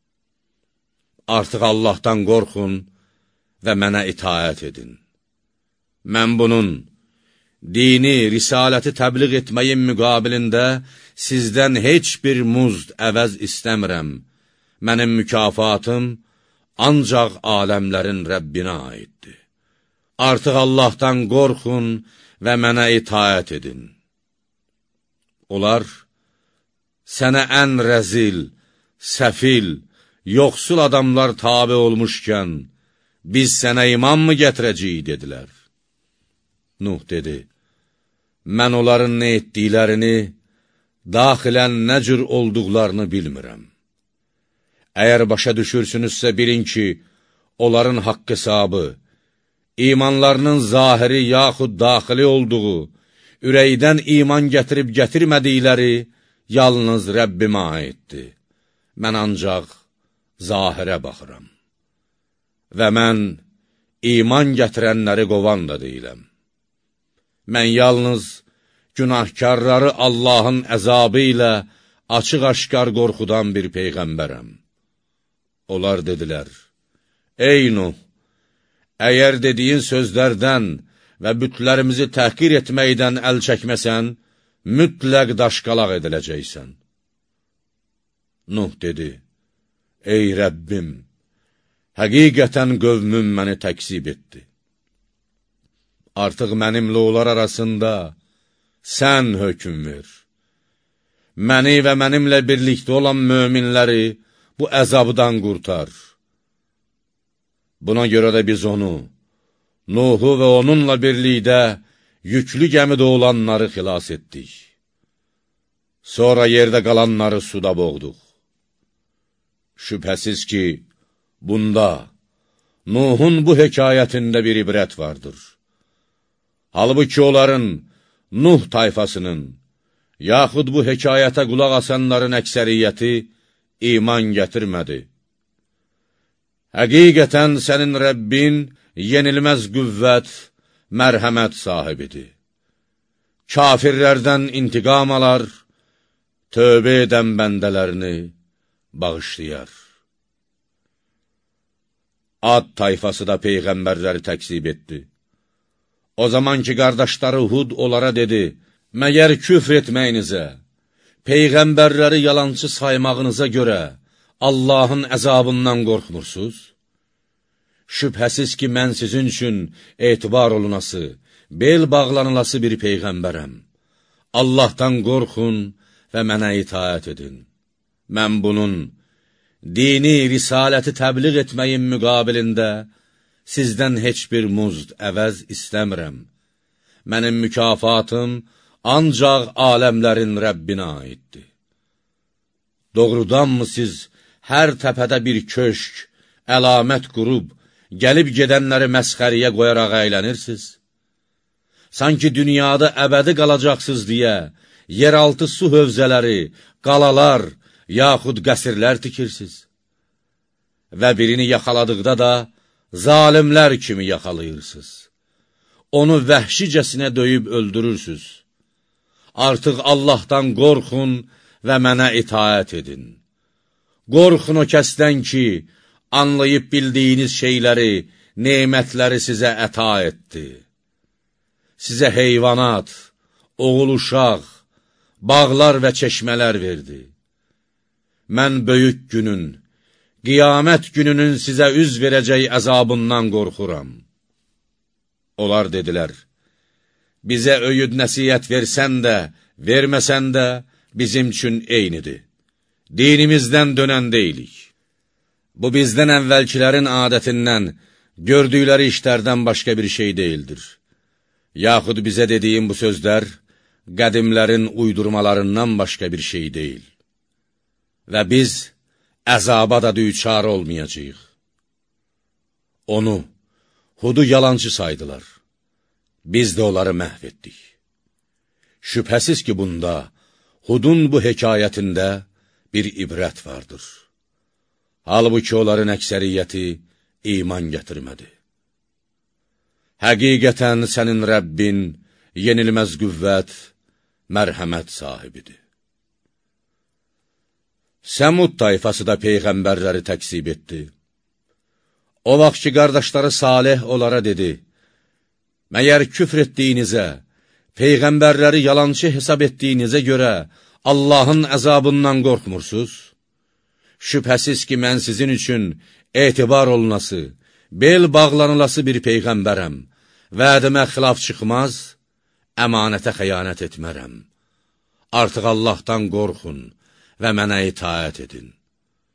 Artıq Allahdan qorxun və mənə itaət edin. Mən bunun, dini, risaləti təbliğ etməyin müqabilində sizdən heç bir muzd əvəz istəmirəm. Mənim mükafatım ancaq aləmlərin Rəbbinə aiddir. Artıq Allahdan qorxun və mənə itaət edin. Onlar, sənə ən rəzil, səfil, yoxsul adamlar tabi olmuşkən, biz sənə iman mı gətirəcəyik, dedilər. Nuh dedi, mən onların nə etdiklərini, daxilən nə cür olduqlarını bilmirəm. Əgər başa düşürsünüzsə bilin ki, onların haqq hesabı, imanlarının zahiri yaxud daxili olduğu, ürəkdən iman gətirib gətirmədikləri yalnız Rəbbimə aiddir. Mən ancaq zahirə baxıram. Və mən iman gətirənləri qovan da deyiləm. Mən yalnız günahkarları Allahın əzabı ilə açıq-aşkar qorxudan bir peyğəmbərəm. Onlar dedilər, ey Nuh, əgər dediyin sözlərdən və bütlərimizi təhqir etməkdən əl çəkməsən, mütləq daşqalaq ediləcəksən. Nuh dedi, ey Rəbbim, həqiqətən qövmüm məni təksib etdi. Artıq mənimlə onlar arasında sən hökm ver. Məni və mənimlə birlikdə olan möminləri bu əzabdan qurtar. Buna görə də biz onu, Nuhu və onunla birlikdə yüklü gəmidə olanları xilas etdik. Sonra yerdə qalanları suda boğduq. Şübhəsiz ki, bunda, Nuhun bu hekayətində bir ibrət vardır. Halbuki onların, Nuh tayfasının, yaxud bu hekayətə qulaq asanların əksəriyyəti iman gətirmədi. Həqiqətən sənin Rəbbin yenilməz qüvvət, mərhəmət sahibidir. Kafirlərdən intiqam alar, tövbə edən bəndələrini bağışlayar. Ad tayfası da peyğəmbərləri təksib etdi. O zaman ki, qardaşları Hud onlara dedi, məgər küfr etməyinizə, peyğəmbərləri yalançı saymağınıza görə Allahın əzabından qorxmursuz? Şübhəsiz ki, mən sizin üçün etibar olunası, bel bağlanılası bir peyğəmbərəm. Allahdan qorxun və mənə itaət edin. Mən bunun dini risaləti təbliğ etməyin müqabilində sizdən heç bir muzd, əvəz istəmirəm. Mənim mükafatım ancaq aləmlərin Rəbbinə aiddir. Doğrudanmı siz hər təpədə bir köşk, əlamət qurub, gəlib gedənləri məsxəriyə qoyaraq əylənirsiniz? Sanki dünyada əbədi qalacaqsınız deyə, yeraltı su hövzələri, qalalar, yaxud qəsrlər tikirsiniz. Və birini yaxaladıqda da, zalimlər kimi yaxalayırsınız. Onu vəhşicəsinə döyüb öldürürsünüz. Artıq Allahdan qorxun və mənə itaət edin. Qorxun o kəsdən ki, anlayıb bildiyiniz şeyləri, nemətləri sizə əta etdi. Sizə heyvanat, oğul uşaq, bağlar və çeşmələr verdi. Mən böyük günün, qiyamət gününün sizə üz verəcək əzabından qorxuram. Onlar dedilər, bizə öyüd nəsiyyət versən də, verməsən də bizim üçün eynidir. Dinimizdən dönən deyilik. Bu bizdən əvvəlkilərin adətindən, gördükləri işlərdən başqa bir şey deyildir. Yaxud bizə dediyim bu sözlər, qədimlərin uydurmalarından başqa bir şey deyil. Və biz əzaba da düçar olmayacağıq. Onu, Hudu yalancı saydılar. Biz də onları məhv etdik. Şübhəsiz ki, bunda, Hudun bu hekayətində bir ibrət vardır. Halbuki onların əksəriyyəti iman gətirmədi. Həqiqətən sənin Rəbbin yenilməz qüvvət, mərhəmət sahibidir. Səmud tayfası da peyğəmbərləri təksib etdi. O vaxt ki, qardaşları Salih onlara dedi, məyər küfr etdiyinizə, peyğəmbərləri yalançı hesab etdiyinizə görə Allahın əzabından qorxmursuz? Şübhəsiz ki, mən sizin üçün etibar olunası, bel bağlanılası bir peyğəmbərəm, vədimə xilaf çıxmaz, əmanətə xəyanət etmərəm. Artıq Allahdan qorxun və mənə itaət edin.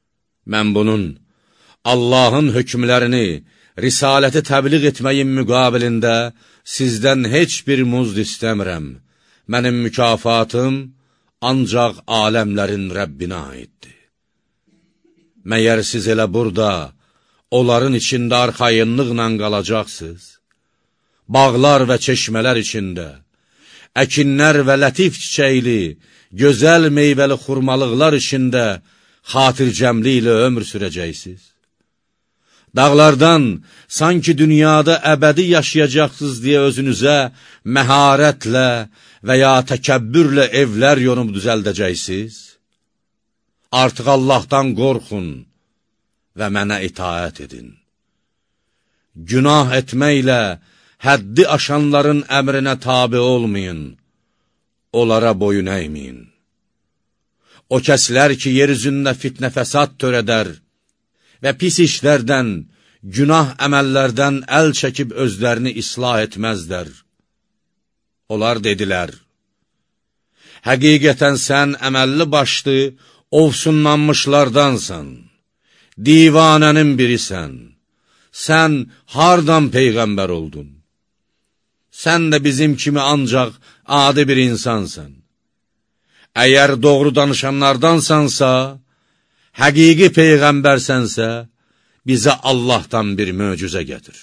Mən bunun Allahın hökmlərini, risaləti təbliğ etməyin müqabilində sizdən heç bir muzd istəmirəm. Mənim mükafatım ancaq aləmlərin Rəbbinə aiddir. Məyər siz elə burada, onların içində arxayınlıqla qalacaqsınız? Bağlar və çeşmələr içində, əkinlər və lətif çiçəkli, gözəl meyvəli xurmalıqlar içində xatircəmliklə ömür sürəcəksiniz. Dağlardan sanki dünyada əbədi yaşayacaqsınız deyə özünüzə məharətlə və ya təkəbbürlə evlər yonub düzəldəcəksiniz. Artıq Allahdan qorxun və mənə itaət edin. Günah etməklə həddi aşanların əmrinə tabi olmayın, onlara boyun əyməyin. O kəslər ki, yer üzündə fitnə fəsad törədər və pis işlərdən, günah əməllərdən əl çəkib özlərini islah etməzdər. Onlar dedilər, həqiqətən sən əməlli başlı, ovsunlanmışlardansan, divanənin birisən, sən hardan peyğəmbər oldun? Sən də bizim kimi ancaq adi bir insansan. Əgər doğru danışanlardansansa, həqiqi peyğəmbərsənsə, bizə Allahdan bir möcüzə gətir.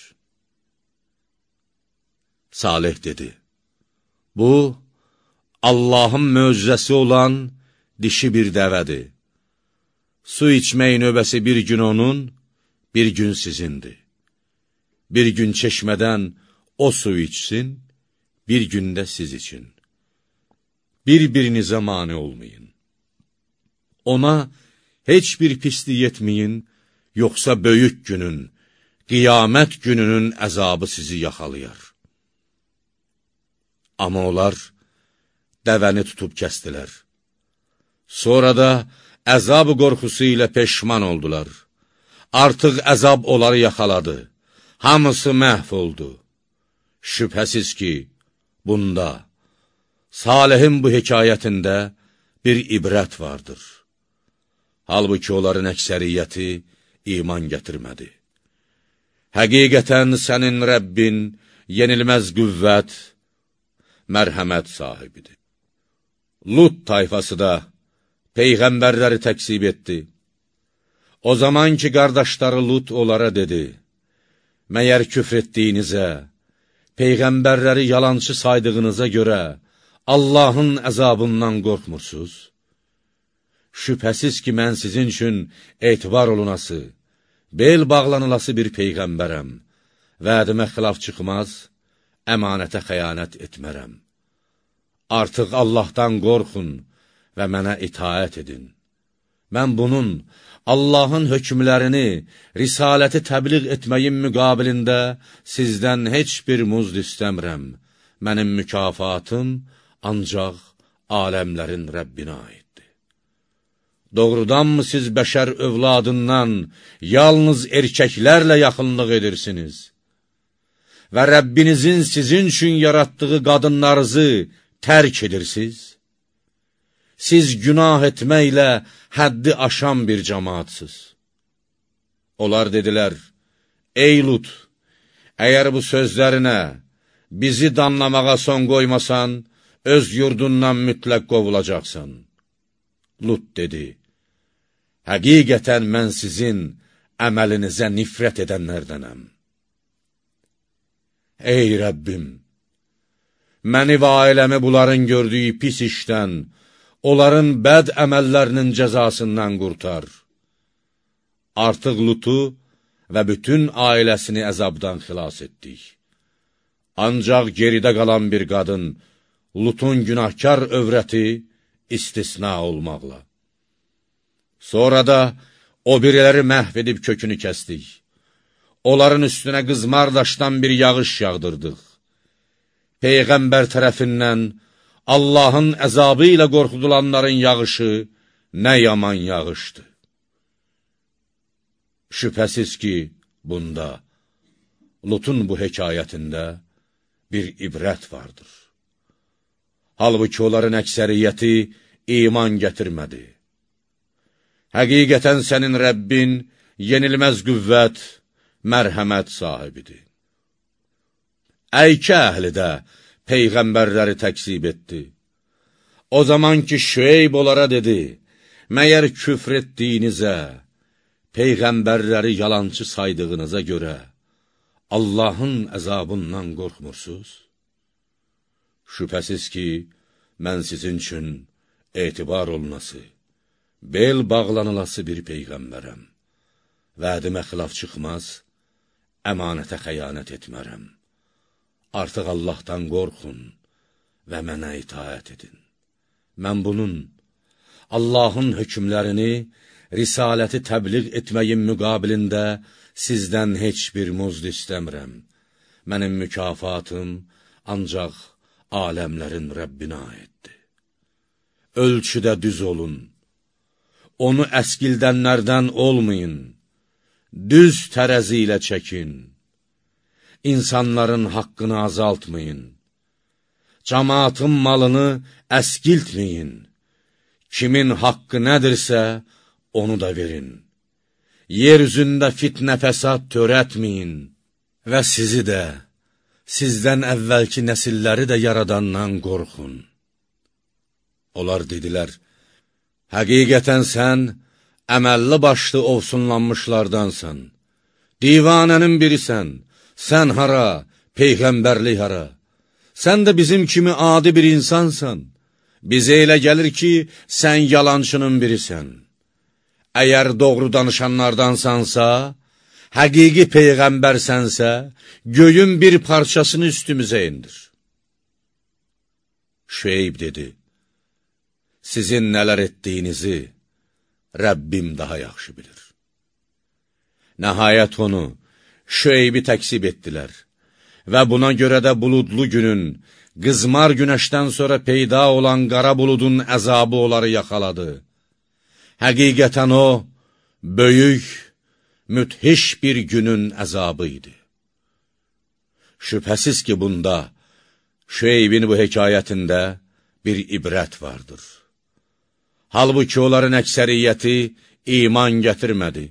Salih dedi, bu, Allahın möcüzəsi olan dişi bir dəvədir. Su içmək növbəsi bir gün onun, bir gün sizindir. Bir gün çeşmədən o su içsin, bir gündə siz için. Bir-birinizə mane olmayın. Ona heç bir pislik etməyin, yoxsa böyük günün, qiyamət gününün əzabı sizi yaxalayar. Amma onlar dəvəni tutub kəstilər. Sonra da əzab qorxusu ilə peşman oldular. Artıq əzab onları yaxaladı. Hamısı məhv oldu. Şübhəsiz ki, bunda, Salihin bu hekayətində bir ibrət vardır. Halbuki onların əksəriyyəti iman gətirmədi. Həqiqətən sənin Rəbbin yenilməz qüvvət, mərhəmət sahibidir. Lut tayfası da peyğəmbərləri təksib etdi. O zaman ki, qardaşları Lut onlara dedi, məyər küfr etdiyinizə, peyğəmbərləri yalancı saydığınıza görə Allahın əzabından qorxmursuz? Şübhəsiz ki, mən sizin üçün etibar olunası, bel bağlanılası bir peyğəmbərəm, vədimə xilaf çıxmaz, əmanətə xəyanət etmərəm. Artıq Allahdan qorxun və mənə itaət edin. Mən bunun, Allahın hökmlərini, risaləti təbliğ etməyin müqabilində sizdən heç bir muzd istəmirəm. Mənim mükafatım ancaq aləmlərin Rəbbinə aiddir. Doğrudanmı siz bəşər övladından yalnız erkəklərlə yaxınlıq edirsiniz və Rəbbinizin sizin üçün yaratdığı qadınlarınızı tərk edirsiniz? Siz günah etməklə həddi aşan bir cəmaatsız. Onlar dedilər, ey Lut, əgər bu sözlərinə bizi danlamağa son qoymasan, öz yurdundan mütləq qovulacaqsan. Lut dedi, həqiqətən mən sizin əməlinizə nifrət edənlərdənəm. Ey Rəbbim, məni və ailəmi bunların gördüyü pis işdən, onların bəd əməllərinin cəzasından qurtar. Artıq Lutu və bütün ailəsini əzabdan xilas etdik. Ancaq geridə qalan bir qadın, Lutun günahkar övrəti istisna olmaqla. Sonra da o biriləri məhv edib kökünü kəsdik. Onların üstünə qızmar daşdan bir yağış yağdırdıq. Peyğəmbər tərəfindən Allahın əzabı ilə qorxudulanların yağışı nə yaman yağışdır. Şübhəsiz ki, bunda, Lutun bu hekayətində bir ibrət vardır. Halbuki onların əksəriyyəti iman gətirmədi. Həqiqətən sənin Rəbbin yenilməz qüvvət, mərhəmət sahibidir. Əykə əhli də peyğəmbərləri təkzib etdi. O zaman ki, Şüeyb onlara dedi, məyər küfr etdiyinizə, peyğəmbərləri yalancı saydığınıza görə Allahın əzabından qorxmursuz? Şübhəsiz ki, mən sizin üçün etibar olunası, bel bağlanılası bir peyğəmbərəm. Vədimə xilaf çıxmaz, əmanətə xəyanət etmərəm. Artıq Allahdan qorxun və mənə itaət edin. Mən bunun, Allahın hökmlərini, risaləti təbliğ etməyin müqabilində sizdən heç bir muzd istəmirəm. Mənim mükafatım ancaq aləmlərin Rəbbinə aiddir. Ölçüdə düz olun, onu əskildənlərdən olmayın, düz tərəzi ilə çəkin, insanların haqqını azaltmayın, cəmaatın malını əskiltməyin, kimin haqqı nədirsə, onu da verin. Yer üzündə fitnə fəsad törətməyin və sizi də, sizdən əvvəlki nəsilləri də yaradandan qorxun. Onlar dedilər, həqiqətən sən əməlli başlı ovsunlanmışlardansan, divanənin birisən, sən hara, peyğəmbərlik hara, sən də bizim kimi adi bir insansan, bizə elə gəlir ki, sən yalançının birisən. Əgər doğru danışanlardansansa, həqiqi peyğəmbərsənsə, göyün bir parçasını üstümüzə indir. Şüeyb dedi, sizin nələr etdiyinizi Rəbbim daha yaxşı bilir. Nəhayət onu, Şüeybi təksib etdilər və buna görə də buludlu günün, qızmar günəşdən sonra peyda olan qara buludun əzabı onları yaxaladı. Həqiqətən o, böyük, müthiş bir günün əzabı idi. Şübhəsiz ki, bunda, Şüeybin bu hekayətində bir ibrət vardır. Halbuki onların əksəriyyəti iman gətirmədi.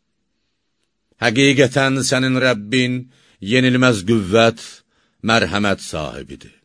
Həqiqətən sənin Rəbbin yenilməz qüvvət, mərhəmət sahibidir.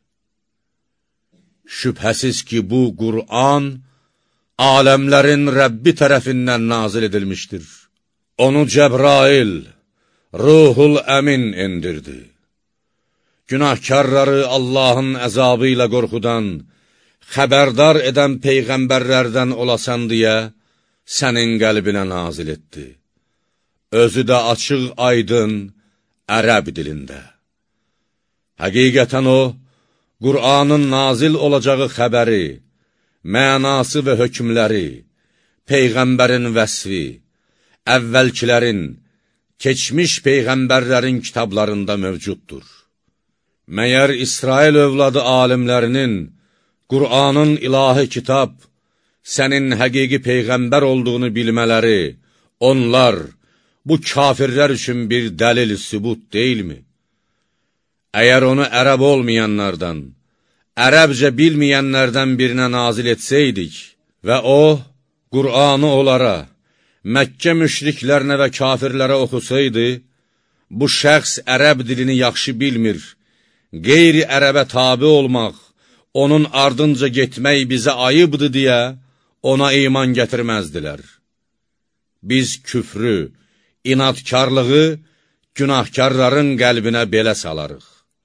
Şübhəsiz ki, bu Qur'an, aləmlərin Rəbbi tərəfindən nazil edilmişdir. Onu Cəbrail, Ruhul Əmin indirdi. Günahkarları Allahın əzabı ilə qorxudan, xəbərdar edən peyğəmbərlərdən olasan deyə sənin qəlbinə nazil etdi. Özü də açıq, aydın, ərəb dilində. Həqiqətən o, Qur'anın nazil olacağı xəbəri, mənası və hökmləri, peyğəmbərin vəsfi, əvvəlkilərin, keçmiş peyğəmbərlərin kitablarında mövcuddur. Məyər İsrail övladı alimlərinin, Qur'anın ilahi kitab, sənin həqiqi peyğəmbər olduğunu bilmələri, onlar, bu kafirlər üçün bir dəlil, sübut deyilmi? Əgər onu ərəb olmayanlardan, ərəbcə bilməyənlərdən birinə nazil etsəydik və o, Qur'anı onlara, Məkkə müşriklərinə və kafirlərə oxusaydı, bu şəxs ərəb dilini yaxşı bilmir, qeyri-ərəbə tabi olmaq, onun ardınca getmək bizə ayıbdır deyə ona iman gətirməzdilər. Biz küfrü, inadkarlığı günahkarların qəlbinə belə salarıq.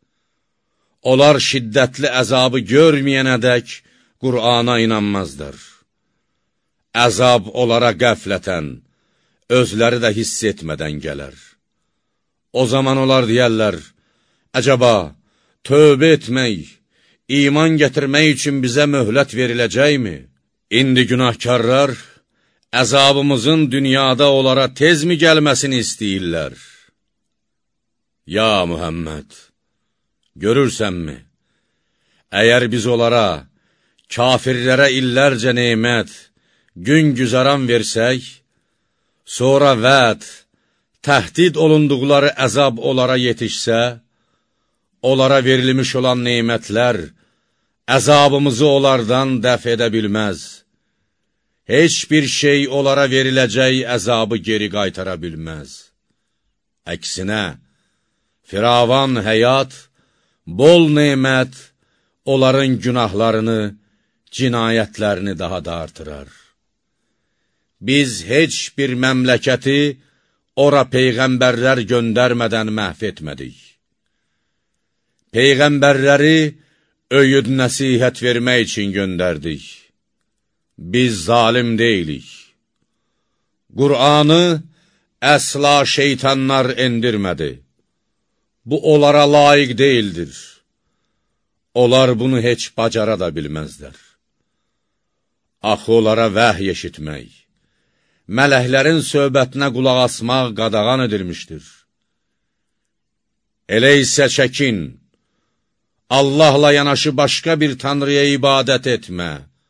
Onlar şiddətli əzabı görməyənədək Qur'ana inanmazdır. Əzab onlara qəflətən, özləri də hiss etmədən gələr. O zaman onlar deyərlər, əcəba, tövbə etmək, iman gətirmək üçün bizə möhlət veriləcəkmi? İndi günahkarlar, əzabımızın dünyada onlara tezmi gəlməsini istəyirlər? Ya Muhammed, görürsənmi? Əgər biz onlara, kafirlərə illərcə neymət, gün güzaran versək, sonra vəd, təhdid olunduqları əzab onlara yetişsə, onlara verilmiş olan neymətlər, əzabımızı onlardan dəf edə bilməz. heç bir şey onlara veriləcək əzabı geri qaytara bilməz. Əksinə, firavan həyat, bol nemət, onların günahlarını, cinayətlərini daha da artırar. Biz heç bir məmləkəti ora peyğəmbərlər göndərmədən məhv etmədik. Peyğəmbərləri öyüd nəsihət vermək üçün göndərdik. Biz zalim deyilik. Qur'anı əsla şeytanlar endirmədi. Bu onlara layiq deyildir. Onlar bunu heç bacara da bilməzlər. Axı onlara vəhy eşitmək, mələklərin söhbətinə qulaq asmaq qadağan edilmişdir. Elə isə çəkin, Allahla yanaşı başqa bir tanrıya ibadət etmə,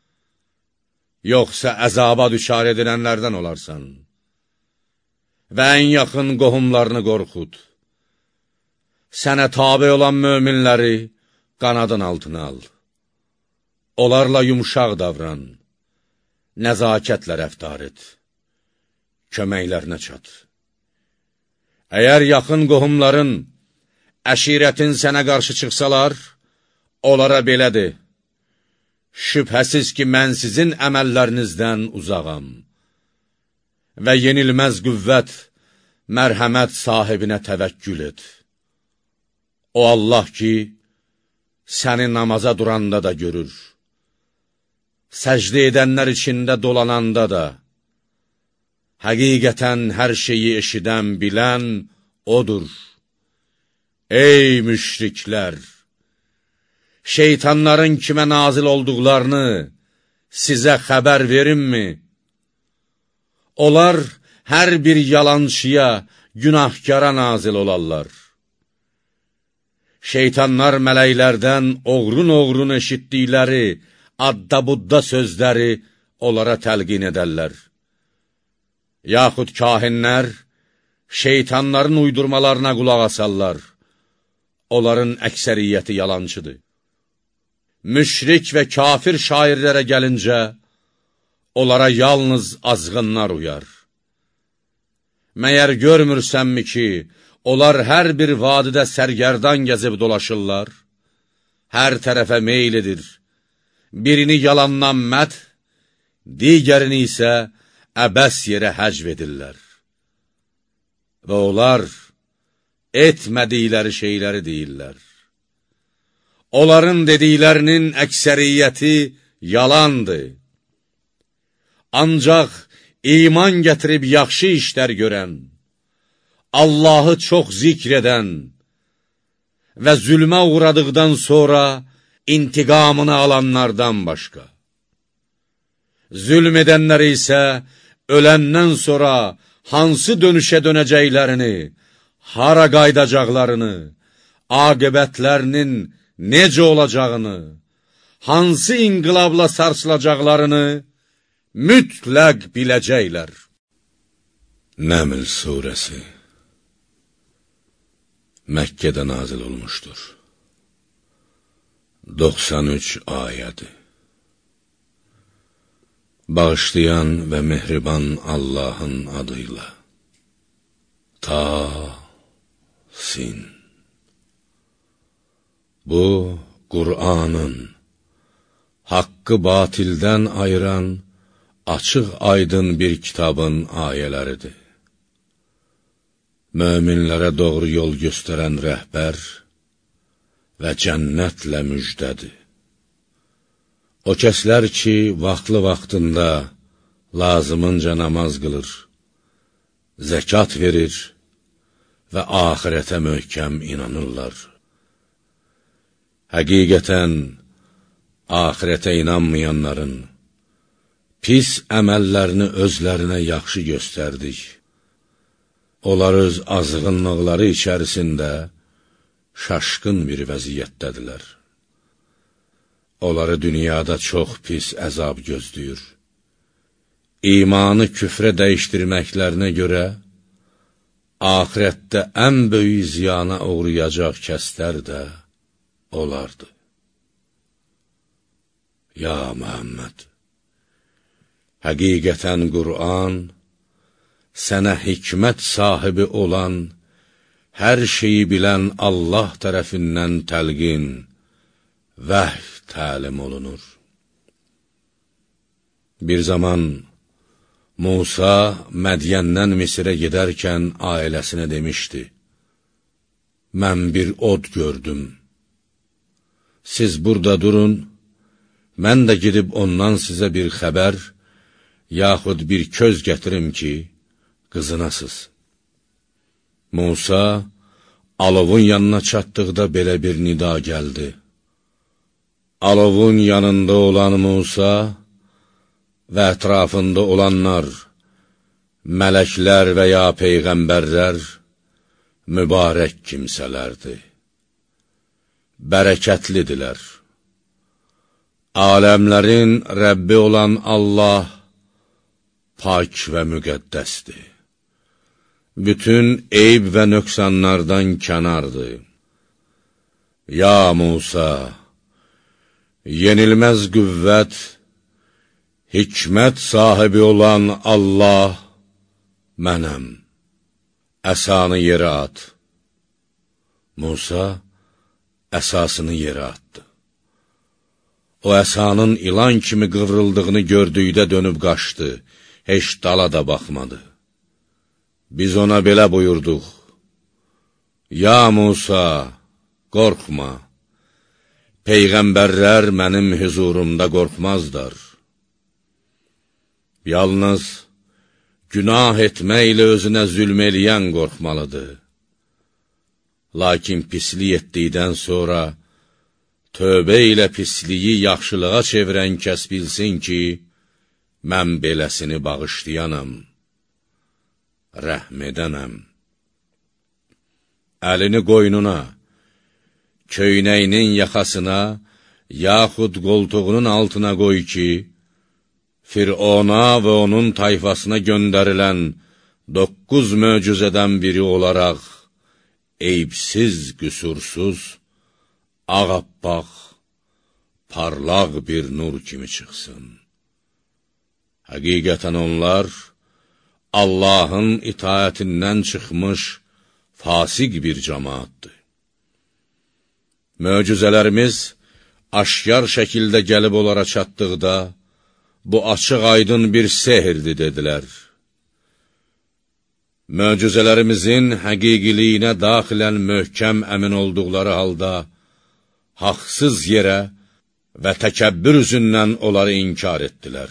yoxsa əzaba düşar edilənlərdən olarsan. Və ən yaxın qohumlarını qorxud. Sənə tabi olan möminləri qanadın altına al. Onlarla yumuşaq davran, nəzakətlə rəftar et, köməklərinə çat. Əgər yaxın qohumların, əşirətin sənə qarşı çıxsalar, onlara belədir. Şübhəsiz ki, mən sizin əməllərinizdən uzağam və yenilməz qüvvət, mərhəmət sahibinə təvəkkül et. O Allah ki, səni namaza duranda da görür, səcdə edənlər içində dolananda da, həqiqətən hər şeyi eşidən, bilən odur. Ey müşriklər! Şeytanların kimə nazil olduqlarını sizə xəbər verimmi? Onlar hər bir yalançıya, günahkara nazil olarlar. Şeytanlar mələklərdən oğrun-oğrun eşitdikləri, adda-budda sözləri onlara təlqin edərlər. Yaxud kahinlər, şeytanların uydurmalarına qulaq asarlar. Onların əksəriyyəti yalancıdır. Müşrik və kafir şairlərə gəlincə, onlara yalnız azğınlar uyar. Məyər görmürsənmi ki, onlar hər bir vadidə sərgərdan gəzib dolaşırlar, hər tərəfə meyl edir, birini yalandan məth, digərini isə əbəs yerə həcv edirlər. Və onlar etmədikləri şeyləri deyirlər. Onların dediklərinin əksəriyyəti yalandır. Ancaq iman gətirib yaxşı işlər görən, Allahı çox zikr edən və zülmə uğradıqdan sonra intiqamını alanlardan başqa. Zülm edənləri isə öləndən sonra hansı dönüşə dönəcəklərini, hara qaydacaqlarını, aqibətlərinin necə olacağını, hansı inqilabla sarsılacaqlarını mütləq biləcəklər. Nəml surəsi Məkkədə nazil olmuşdur. doxsan üç ayədir. Bağışlayan və mehriban Allahın adıyla. Ta-sin. Bu, Qur'anın, haqqı batildən ayıran, açıq aydın bir kitabın ayələridir. Möminlərə doğru yol göstərən rəhbər və cənnətlə müjdədir. O kəslər ki, vaxtlı vaxtında lazımınca namaz qılır, zəkat verir və axirətə möhkəm inanırlar. Həqiqətən, axirətə inanmayanların pis əməllərini özlərinə yaxşı göstərdik. Onlar öz azğınlıqları içərisində şaşqın bir vəziyyətdədirlər. Onları dünyada çox pis əzab gözləyir. İmanı küfrə dəyişdirməklərinə görə, axirətdə ən böyük ziyana uğrayacaq kəslər də olardı. Ya Muhammed! Həqiqətən Qur'an, sənə hikmət sahibi olan, hər şeyi bilən Allah tərəfindən təlqin, vəhy təlim olunur. Bir zaman Musa Mədyəndən Misirə gedərkən ailəsinə demişdi, mən bir od gördüm. Siz burada durun, mən də gidib ondan sizə bir xəbər, yaxud bir köz gətirim ki, qızınasız. Musa, alovun yanına çatdıqda belə bir nida gəldi. Alovun yanında olan Musa və ətrafında olanlar, mələklər və ya peyğəmbərlər, mübarək kimsələrdir. Bərəkətlidirlər. Aləmlərin Rəbbi olan Allah, pak və müqəddəsdir. Bütün eyb və nöqsanlardan kənardır. Ya Musa, yenilməz qüvvət, hikmət sahibi olan Allah, mənəm. Əsanı yerə at. Musa, əsasını yerə atdı. O əsanın ilan kimi qıvrıldığını gördükdə dönüb qaçdı, heç dala da baxmadı. Biz ona belə buyurduq, ya Musa, qorxma, peyğəmbərlər mənim huzurumda qorxmazlar. Yalnız günah etməklə özünə zülm eləyən qorxmalıdır. Lakin pislik etdikdən sonra, tövbə ilə pisliyi yaxşılığa çevirən kəs bilsin ki, mən beləsini bağışlayanam, rəhm edənəm. Əlini qoynuna, köynəyinin yaxasına, yaxud qoltuğunun altına qoy ki, Firona və onun tayfasına göndərilən doqquz möcüzədən biri olaraq, eybsiz, qüsursuz, ağappaq, parlaq bir nur kimi çıxsın. Həqiqətən onlar, Allahın itaətindən çıxmış, fasiq bir cəmaatdır. Möcüzələrimiz aşkar şəkildə gəlib onlara çatdıqda, bu açıq aydın bir sehirdir, dedilər. Möcüzələrimizin həqiqiliyinə daxilən möhkəm əmin olduqları halda, haqsız yerə və təkəbbür üzündən onları inkar etdilər.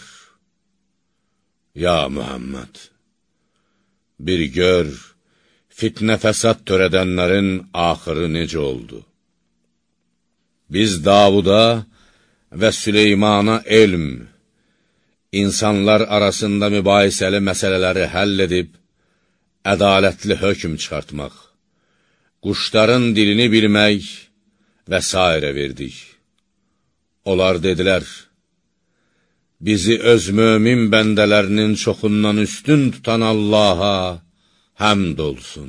Ya Muhammed, bir gör, fitnə fəsad törədənlərin axırı necə oldu? Biz Davuda və Süleymana elm, insanlar arasında mübahisəli məsələləri həll edib, ədalətli hökm çıxartmaq, quşların dilini bilmək və s. verdik. Onlar dedilər, bizi öz mömin bəndələrinin çoxundan üstün tutan Allaha həmd olsun.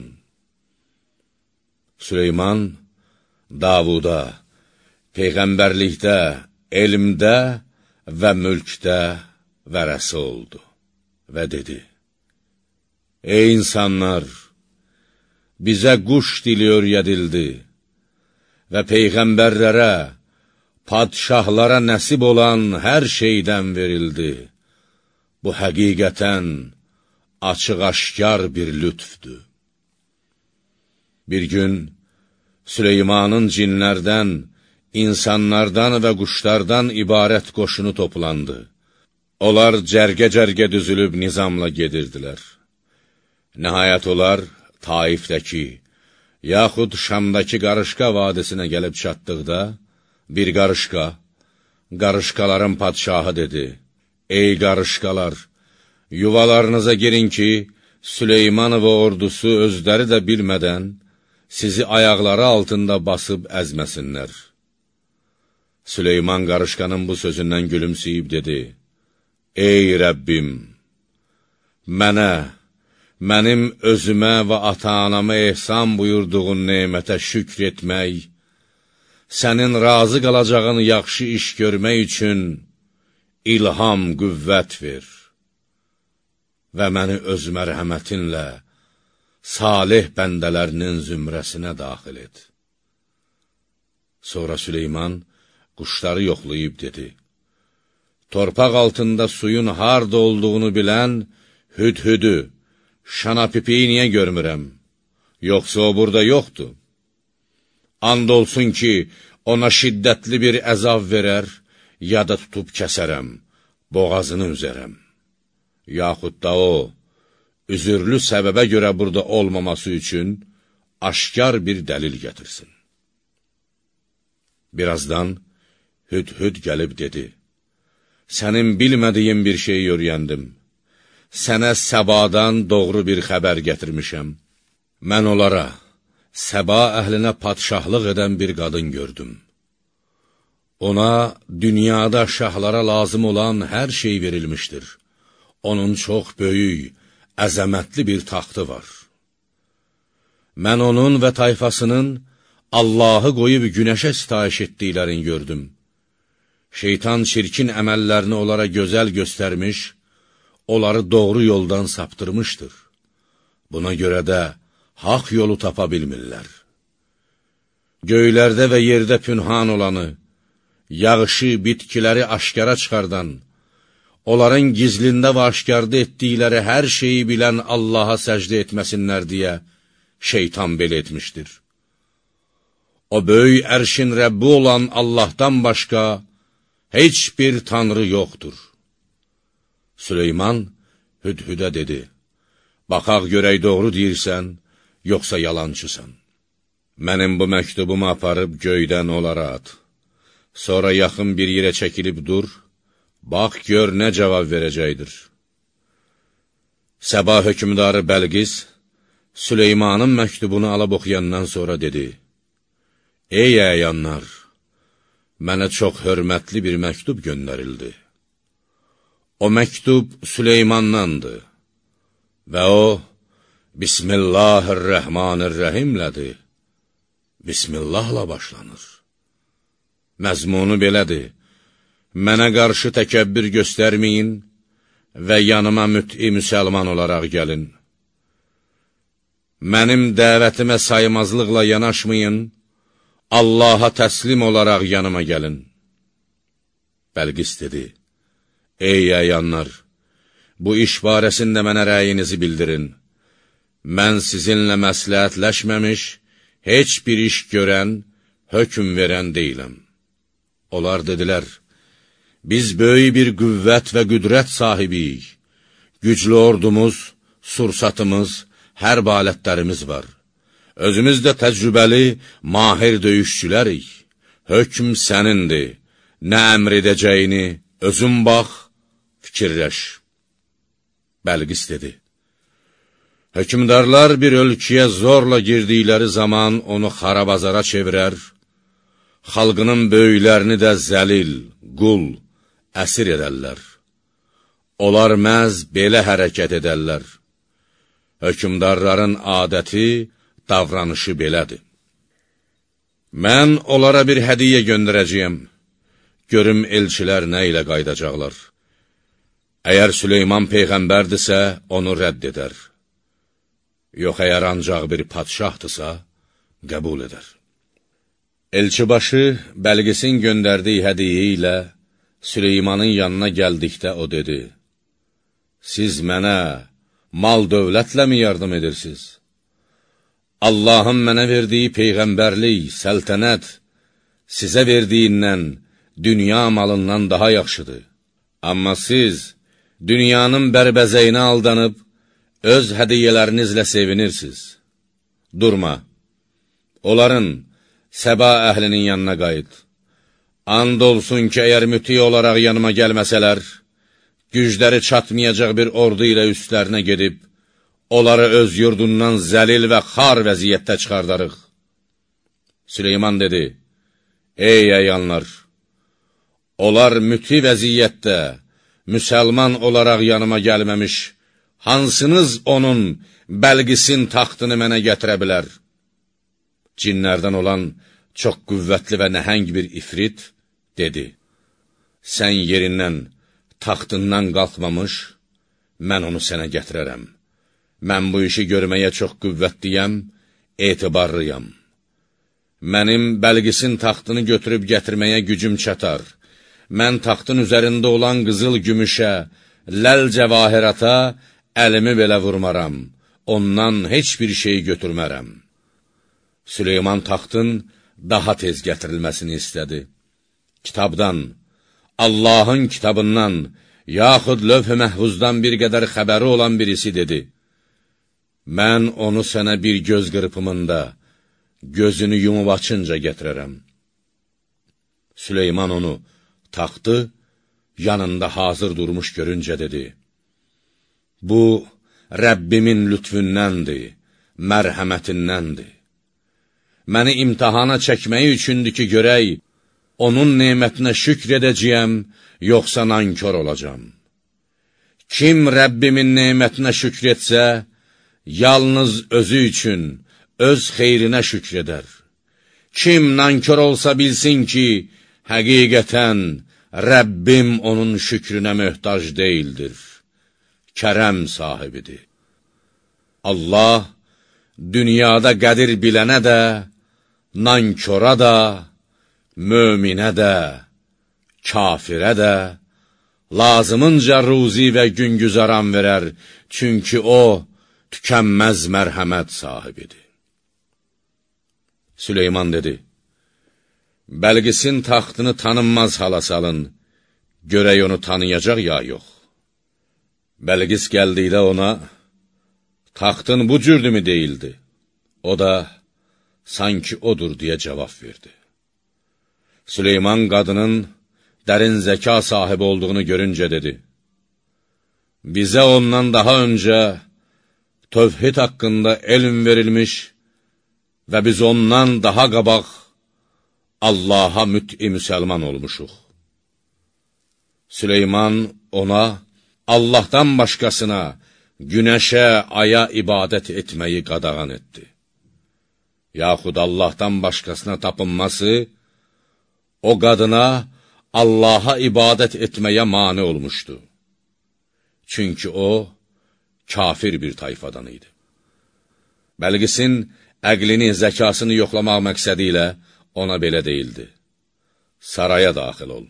Süleyman, Davuda, peyğəmbərlikdə, elmdə və mülkdə vərəsi oldu və dedi, ey insanlar, bizə quş dili öyrədildi və peyğəmbərlərə, padşahlara nəsib olan hər şeydən verildi. Bu həqiqətən açıq-aşkar bir lütfdür. Bir gün Süleymanın cinlərdən, insanlardan və quşlardan ibarət qoşunu toplandı. Onlar cərgə-cərgə düzülüb nizamla gedirdilər. Nəhayət onlar Taifdəki, yaxud Şamdakı Qarışqa vadisinə gəlib çatdıqda, bir qarışqa, qarışqaların padşahı dedi, ey qarışqalar, yuvalarınıza girin ki, Süleyman və ordusu özləri də bilmədən, sizi ayaqları altında basıb əzməsinlər. Süleyman qarışqanın bu sözündən gülümsəyib dedi, ey Rəbbim, mənə, mənim özümə və ata-anama ehsan buyurduğun nemətə şükr etmək, sənin razı qalacağın yaxşı iş görmək üçün ilham, qüvvət ver. və məni öz mərhəmətinlə salih bəndələrinin zümrəsinə daxil et. Sonra Süleyman quşları yoxlayıb dedi, torpaq altında suyun harda olduğunu bilən hüdhüdü, şanapipiyi niyə görmürəm? Yoxsa o burada yoxdur. And olsun ki, ona şiddətli bir əzab verər, ya da tutub kəsərəm, boğazını üzərəm. Yaxud da o, üzürlü səbəbə görə burada olmaması üçün aşkar bir dəlil gətirsin. Birazdan hüdhüd gəlib dedi, sənin bilmədiyin bir şeyi öyrəndim. Sənə Səbadan doğru bir xəbər gətirmişəm. Mən onlara, Səba əhlinə padşahlıq edən bir qadın gördüm. Ona dünyada şahlara lazım olan hər şey verilmişdir. Onun çox böyük, əzəmətli bir taxtı var. Mən onun və tayfasının Allahı qoyub günəşə sitayiş etdiklərini gördüm. Şeytan çirkin əməllərini onlara gözəl göstərmiş, onları doğru yoldan saptırmışdır. Buna görə də haqq yolu tapa bilmirlər. Göylərdə və yerdə pünhan olanı, yağışı, bitkiləri aşkara çıxardan, onların gizlində və aşkarda etdikləri hər şeyi bilən Allaha səcdə etməsinlər deyə şeytan belə etmişdir. O böyük ərşin Rəbbi olan Allahdan başqa heç bir tanrı yoxdur. Süleyman hüdhüdə dedi, baxaq görək doğru deyirsən, yoxsa yalancısan. Mənim bu məktubumu aparıb göydən onlara at. Sonra yaxın bir yerə çəkilib dur, bax gör nə cavab verəcəkdir. Səba hökümdarı Bəlqis, Süleymanın məktubunu alıb oxuyandan sonra dedi, ey əyanlar, mənə çox hörmətli bir məktub göndərildi. O məktub Süleymandandır və o, Bismillahirrahmanirrahimlədir. Bismillahla başlanır. Məzmunu belədir, mənə qarşı təkəbbür göstərməyin və yanıma müt'i müsəlman olaraq gəlin. Mənim dəvətimə saymazlıqla yanaşmayın, Allaha təslim olaraq yanıma gəlin. Bəlqis dedi, ey əyanlar, bu iş barəsində mənə rəyinizi bildirin. Mən sizinlə məsləhətləşməmiş, heç bir iş görən, hökm verən deyiləm. Onlar dedilər, biz böyük bir qüvvət və qüdrət sahibiyik. Güclü ordumuz, sursatımız, hərb alətlərimiz var. Özümüz də təcrübəli, mahir döyüşçülərik. Hökm sənindir. Nə əmr edəcəyini, özün bax, fikirləş. Bəlqis dedi, hökümdarlar bir ölkəyə zorla girdikləri zaman onu xarabazara çevirər, xalqının böyüklərini də zəlil, qul, əsir edərlər. Onlar məhz belə hərəkət edərlər. Hökümdarların adəti, davranışı belədir. Mən onlara bir hədiyyə göndərəcəyəm. Görüm elçilər nə ilə qaydacaqlar. Əgər Süleyman peyğəmbərdirsə, onu rədd edər. Yox, əgər ancaq bir padşahdırsa, qəbul edər. Elçibaşı Bəlqisin göndərdiyi hədiyyə ilə Süleymanın yanına gəldikdə o dedi, siz mənə mal dövlətlə mi yardım edirsiniz? Allahın mənə verdiyi peyğəmbərlik, səltənət, sizə verdiyindən, dünya malından daha yaxşıdır. Amma siz dünyanın bərbəzəyinə aldanıb, öz hədiyyələrinizlə sevinirsiniz. Durma, onların, Səba əhlinin yanına qayıt. And olsun ki, əgər müti olaraq yanıma gəlməsələr, gücləri çatmayacaq bir ordu ilə üstlərinə gedib, onları öz yurdundan zəlil və xar vəziyyətdə çıxardarıq. Süleyman dedi, ey əyanlar, onlar müti vəziyyətdə, müsəlman olaraq yanıma gəlməmiş, hansınız onun Bəlqisin taxtını mənə gətirə bilər? Cinlərdən olan çox qüvvətli və nəhəng bir ifrit dedi, sən yerindən, taxtından qalxmamış, mən onu sənə gətirərəm. Mən bu işi görməyə çox qüvvətliyəm, etibarlıyam. Mənim Bəlqisin taxtını götürüb gətirməyə gücüm çatar. Mən taxtın üzərində olan qızıl gümüşə, ləl cəvahirata əlimi belə vurmaram. Ondan heç bir şey götürmərəm. Süleyman taxtın daha tez gətirilməsini istədi. Kitabdan, Allahın kitabından, yaxud lövh-i məhvuzdan bir qədər xəbəri olan birisi dedi, mən onu sənə bir göz qırpımında, gözünü yumub açınca gətirərəm. Süleyman onu, taxtı, yanında hazır durmuş görüncə dedi, bu, Rəbbimin lütfündəndir, mərhəmətindəndir. Məni imtihana çəkməyi üçündür ki, görək, onun nemətinə şükr edəcəyəm, yoxsa nankör olacam. Kim Rəbbimin nemətinə şükr etsə, yalnız özü üçün, öz xeyrinə şükr edər. Kim nankör olsa bilsin ki, həqiqətən Rəbbim onun şükrünə möhtac deyildir. Kərəm sahibidir. Allah, dünyada qədir bilənə də, nankora da, möminə də, kafirə də, lazımınca ruzi və güngüzaran verər, çünki o, tükənməz mərhəmət sahibidir. Süleyman dedi, Bəlqisin taxtını tanınmaz hala salın, görək onu tanıyacaq ya yox. Bəlqis gəldikdə ona, taxtın bu cürdümü deyildi. O da, sanki odur deyə cavab verdi. Süleyman qadının dərin zəka sahibi olduğunu görüncə dedi, bizə ondan daha öncə tövhid haqqında elm verilmiş və biz ondan daha qabaq Allaha müt'i müsəlman olmuşuq. Süleyman ona, Allahdan başqasına, günəşə, aya ibadət etməyi qadağan etdi. Yaxud Allahdan başqasına tapınması, o qadına Allaha ibadət etməyə mane olmuşdu. Çünki o, kafir bir tayfadan idi. Bəlqisin əqlini, zəkasını yoxlamaq məqsədi ilə ona belə deyildi. Saraya daxil ol.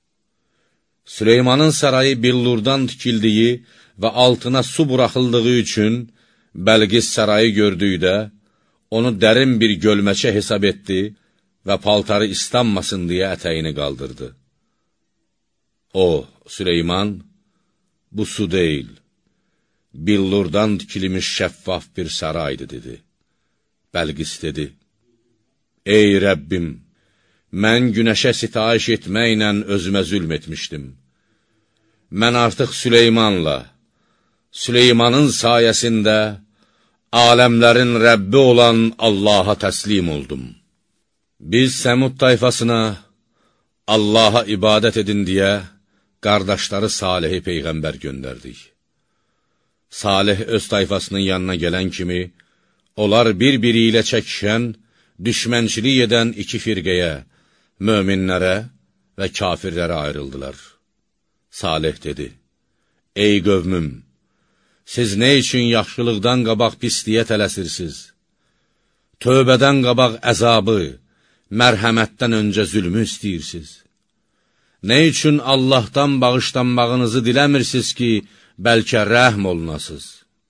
Süleymanın sarayı billurdan tikildiyi və altına su buraxıldığı üçün Bəlqis sarayı gördükdə onu dərin bir gölməçə hesab etdi və paltarı islanmasın deyə ətəyini qaldırdı. O, Süleyman, bu su deyil, billurdan tikilmiş şəffaf bir saraydı, dedi. Bəlqis dedi, ey Rəbbim, mən günəşə sitayiş etməklə özümə zülm etmişdim. Mən artıq Süleymanla, Süleymanın sayəsində aləmlərin Rəbbi olan Allaha təslim oldum. Biz Səmud tayfasına Allaha ibadət edin deyə qardaşları Salihi Peyğəmbər göndərdik. Salih öz tayfasının yanına gələn kimi, onlar bir-biri ilə çəkişən, düşmənçilik edən iki firqəyə, möminlərə və kafirlərə ayrıldılar. Salih dedi, ey qövmüm, siz nə üçün yaxşılıqdan qabaq pisliyə tələsirsiniz? Tövbədən qabaq əzabı, mərhəmətdən öncə zülmü istəyirsiniz? Nə üçün Allahdan bağışlanmağınızı diləmirsiniz ki, bəlkə rəhm olunasınız?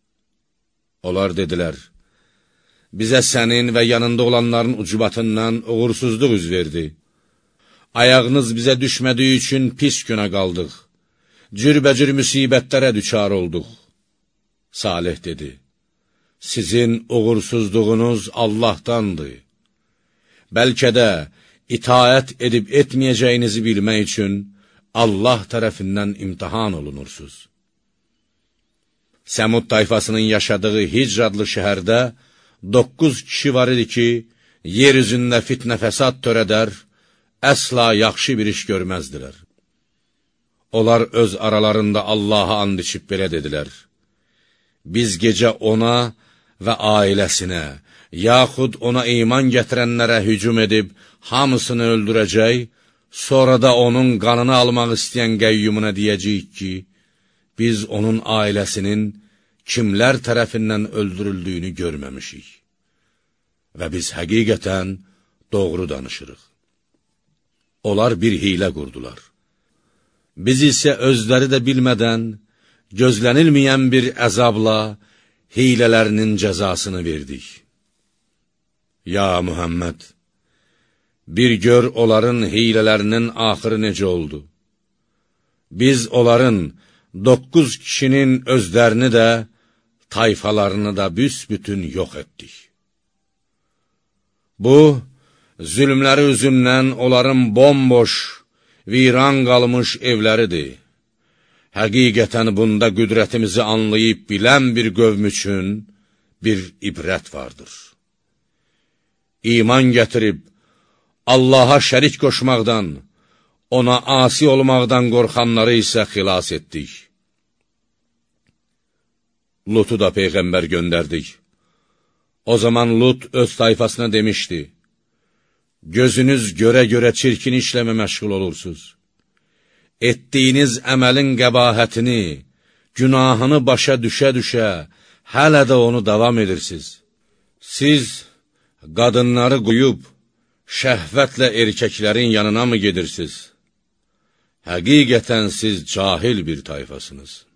Onlar dedilər, bizə sənin və yanında olanların ucubatından uğursuzluq üz verdi. Ayağınız bizə düşmədiyi üçün pis günə qaldıq. Cürbəcür müsibətlərə düçar olduq. Salih dedi, sizin uğursuzluğunuz Allahdandır. Bəlkə də itaət edib etməyəcəyinizi bilmək üçün Allah tərəfindən imtihan olunursuz. Səmud tayfasının yaşadığı Hicr adlı şəhərdə doqquz kişi var idi ki, yer üzündə fitnə fəsad törədər, əsla yaxşı bir iş görməzdilər. Onlar öz aralarında Allaha and içib belə dedilər, biz gecə ona və ailəsinə, yaxud ona iman gətirənlərə hücum edib, hamısını öldürəcək, sonra da onun qanını almaq istəyən qəyyumuna deyəcəyik ki, biz onun ailəsinin kimlər tərəfindən öldürüldüyünü görməmişik və biz həqiqətən doğru danışırıq. Onlar bir hiylə qurdular. Biz isə özləri də bilmədən, gözlənilməyən bir əzabla hiylələrinin cəzasını verdik. Ya Muhammed, bir gör onların hiylələrinin axırı necə oldu. Biz onların doqquz kişinin özlərini də, tayfalarını da büsbütün yox etdik. Bu, zülmləri üzündən onların bomboş, viran qalmış evləridir. Həqiqətən bunda qüdrətimizi anlayıb bilən bir qövm üçün bir ibrət vardır. İman gətirib, Allaha şərik qoşmaqdan, ona asi olmaqdan qorxanları isə xilas etdik. Lutu da Peyğəmbər göndərdik. O zaman Lut öz tayfasına demişdi, gözünüz görə-görə çirkin işləmə məşğul olursunuz. Etdiyiniz əməlin qəbahətini, günahını başa düşə-düşə, hələ də onu davam edirsiniz. Siz qadınları qoyub, şəhvətlə erkəklərin yanına mı gedirsiniz? Həqiqətən siz cahil bir tayfasınız.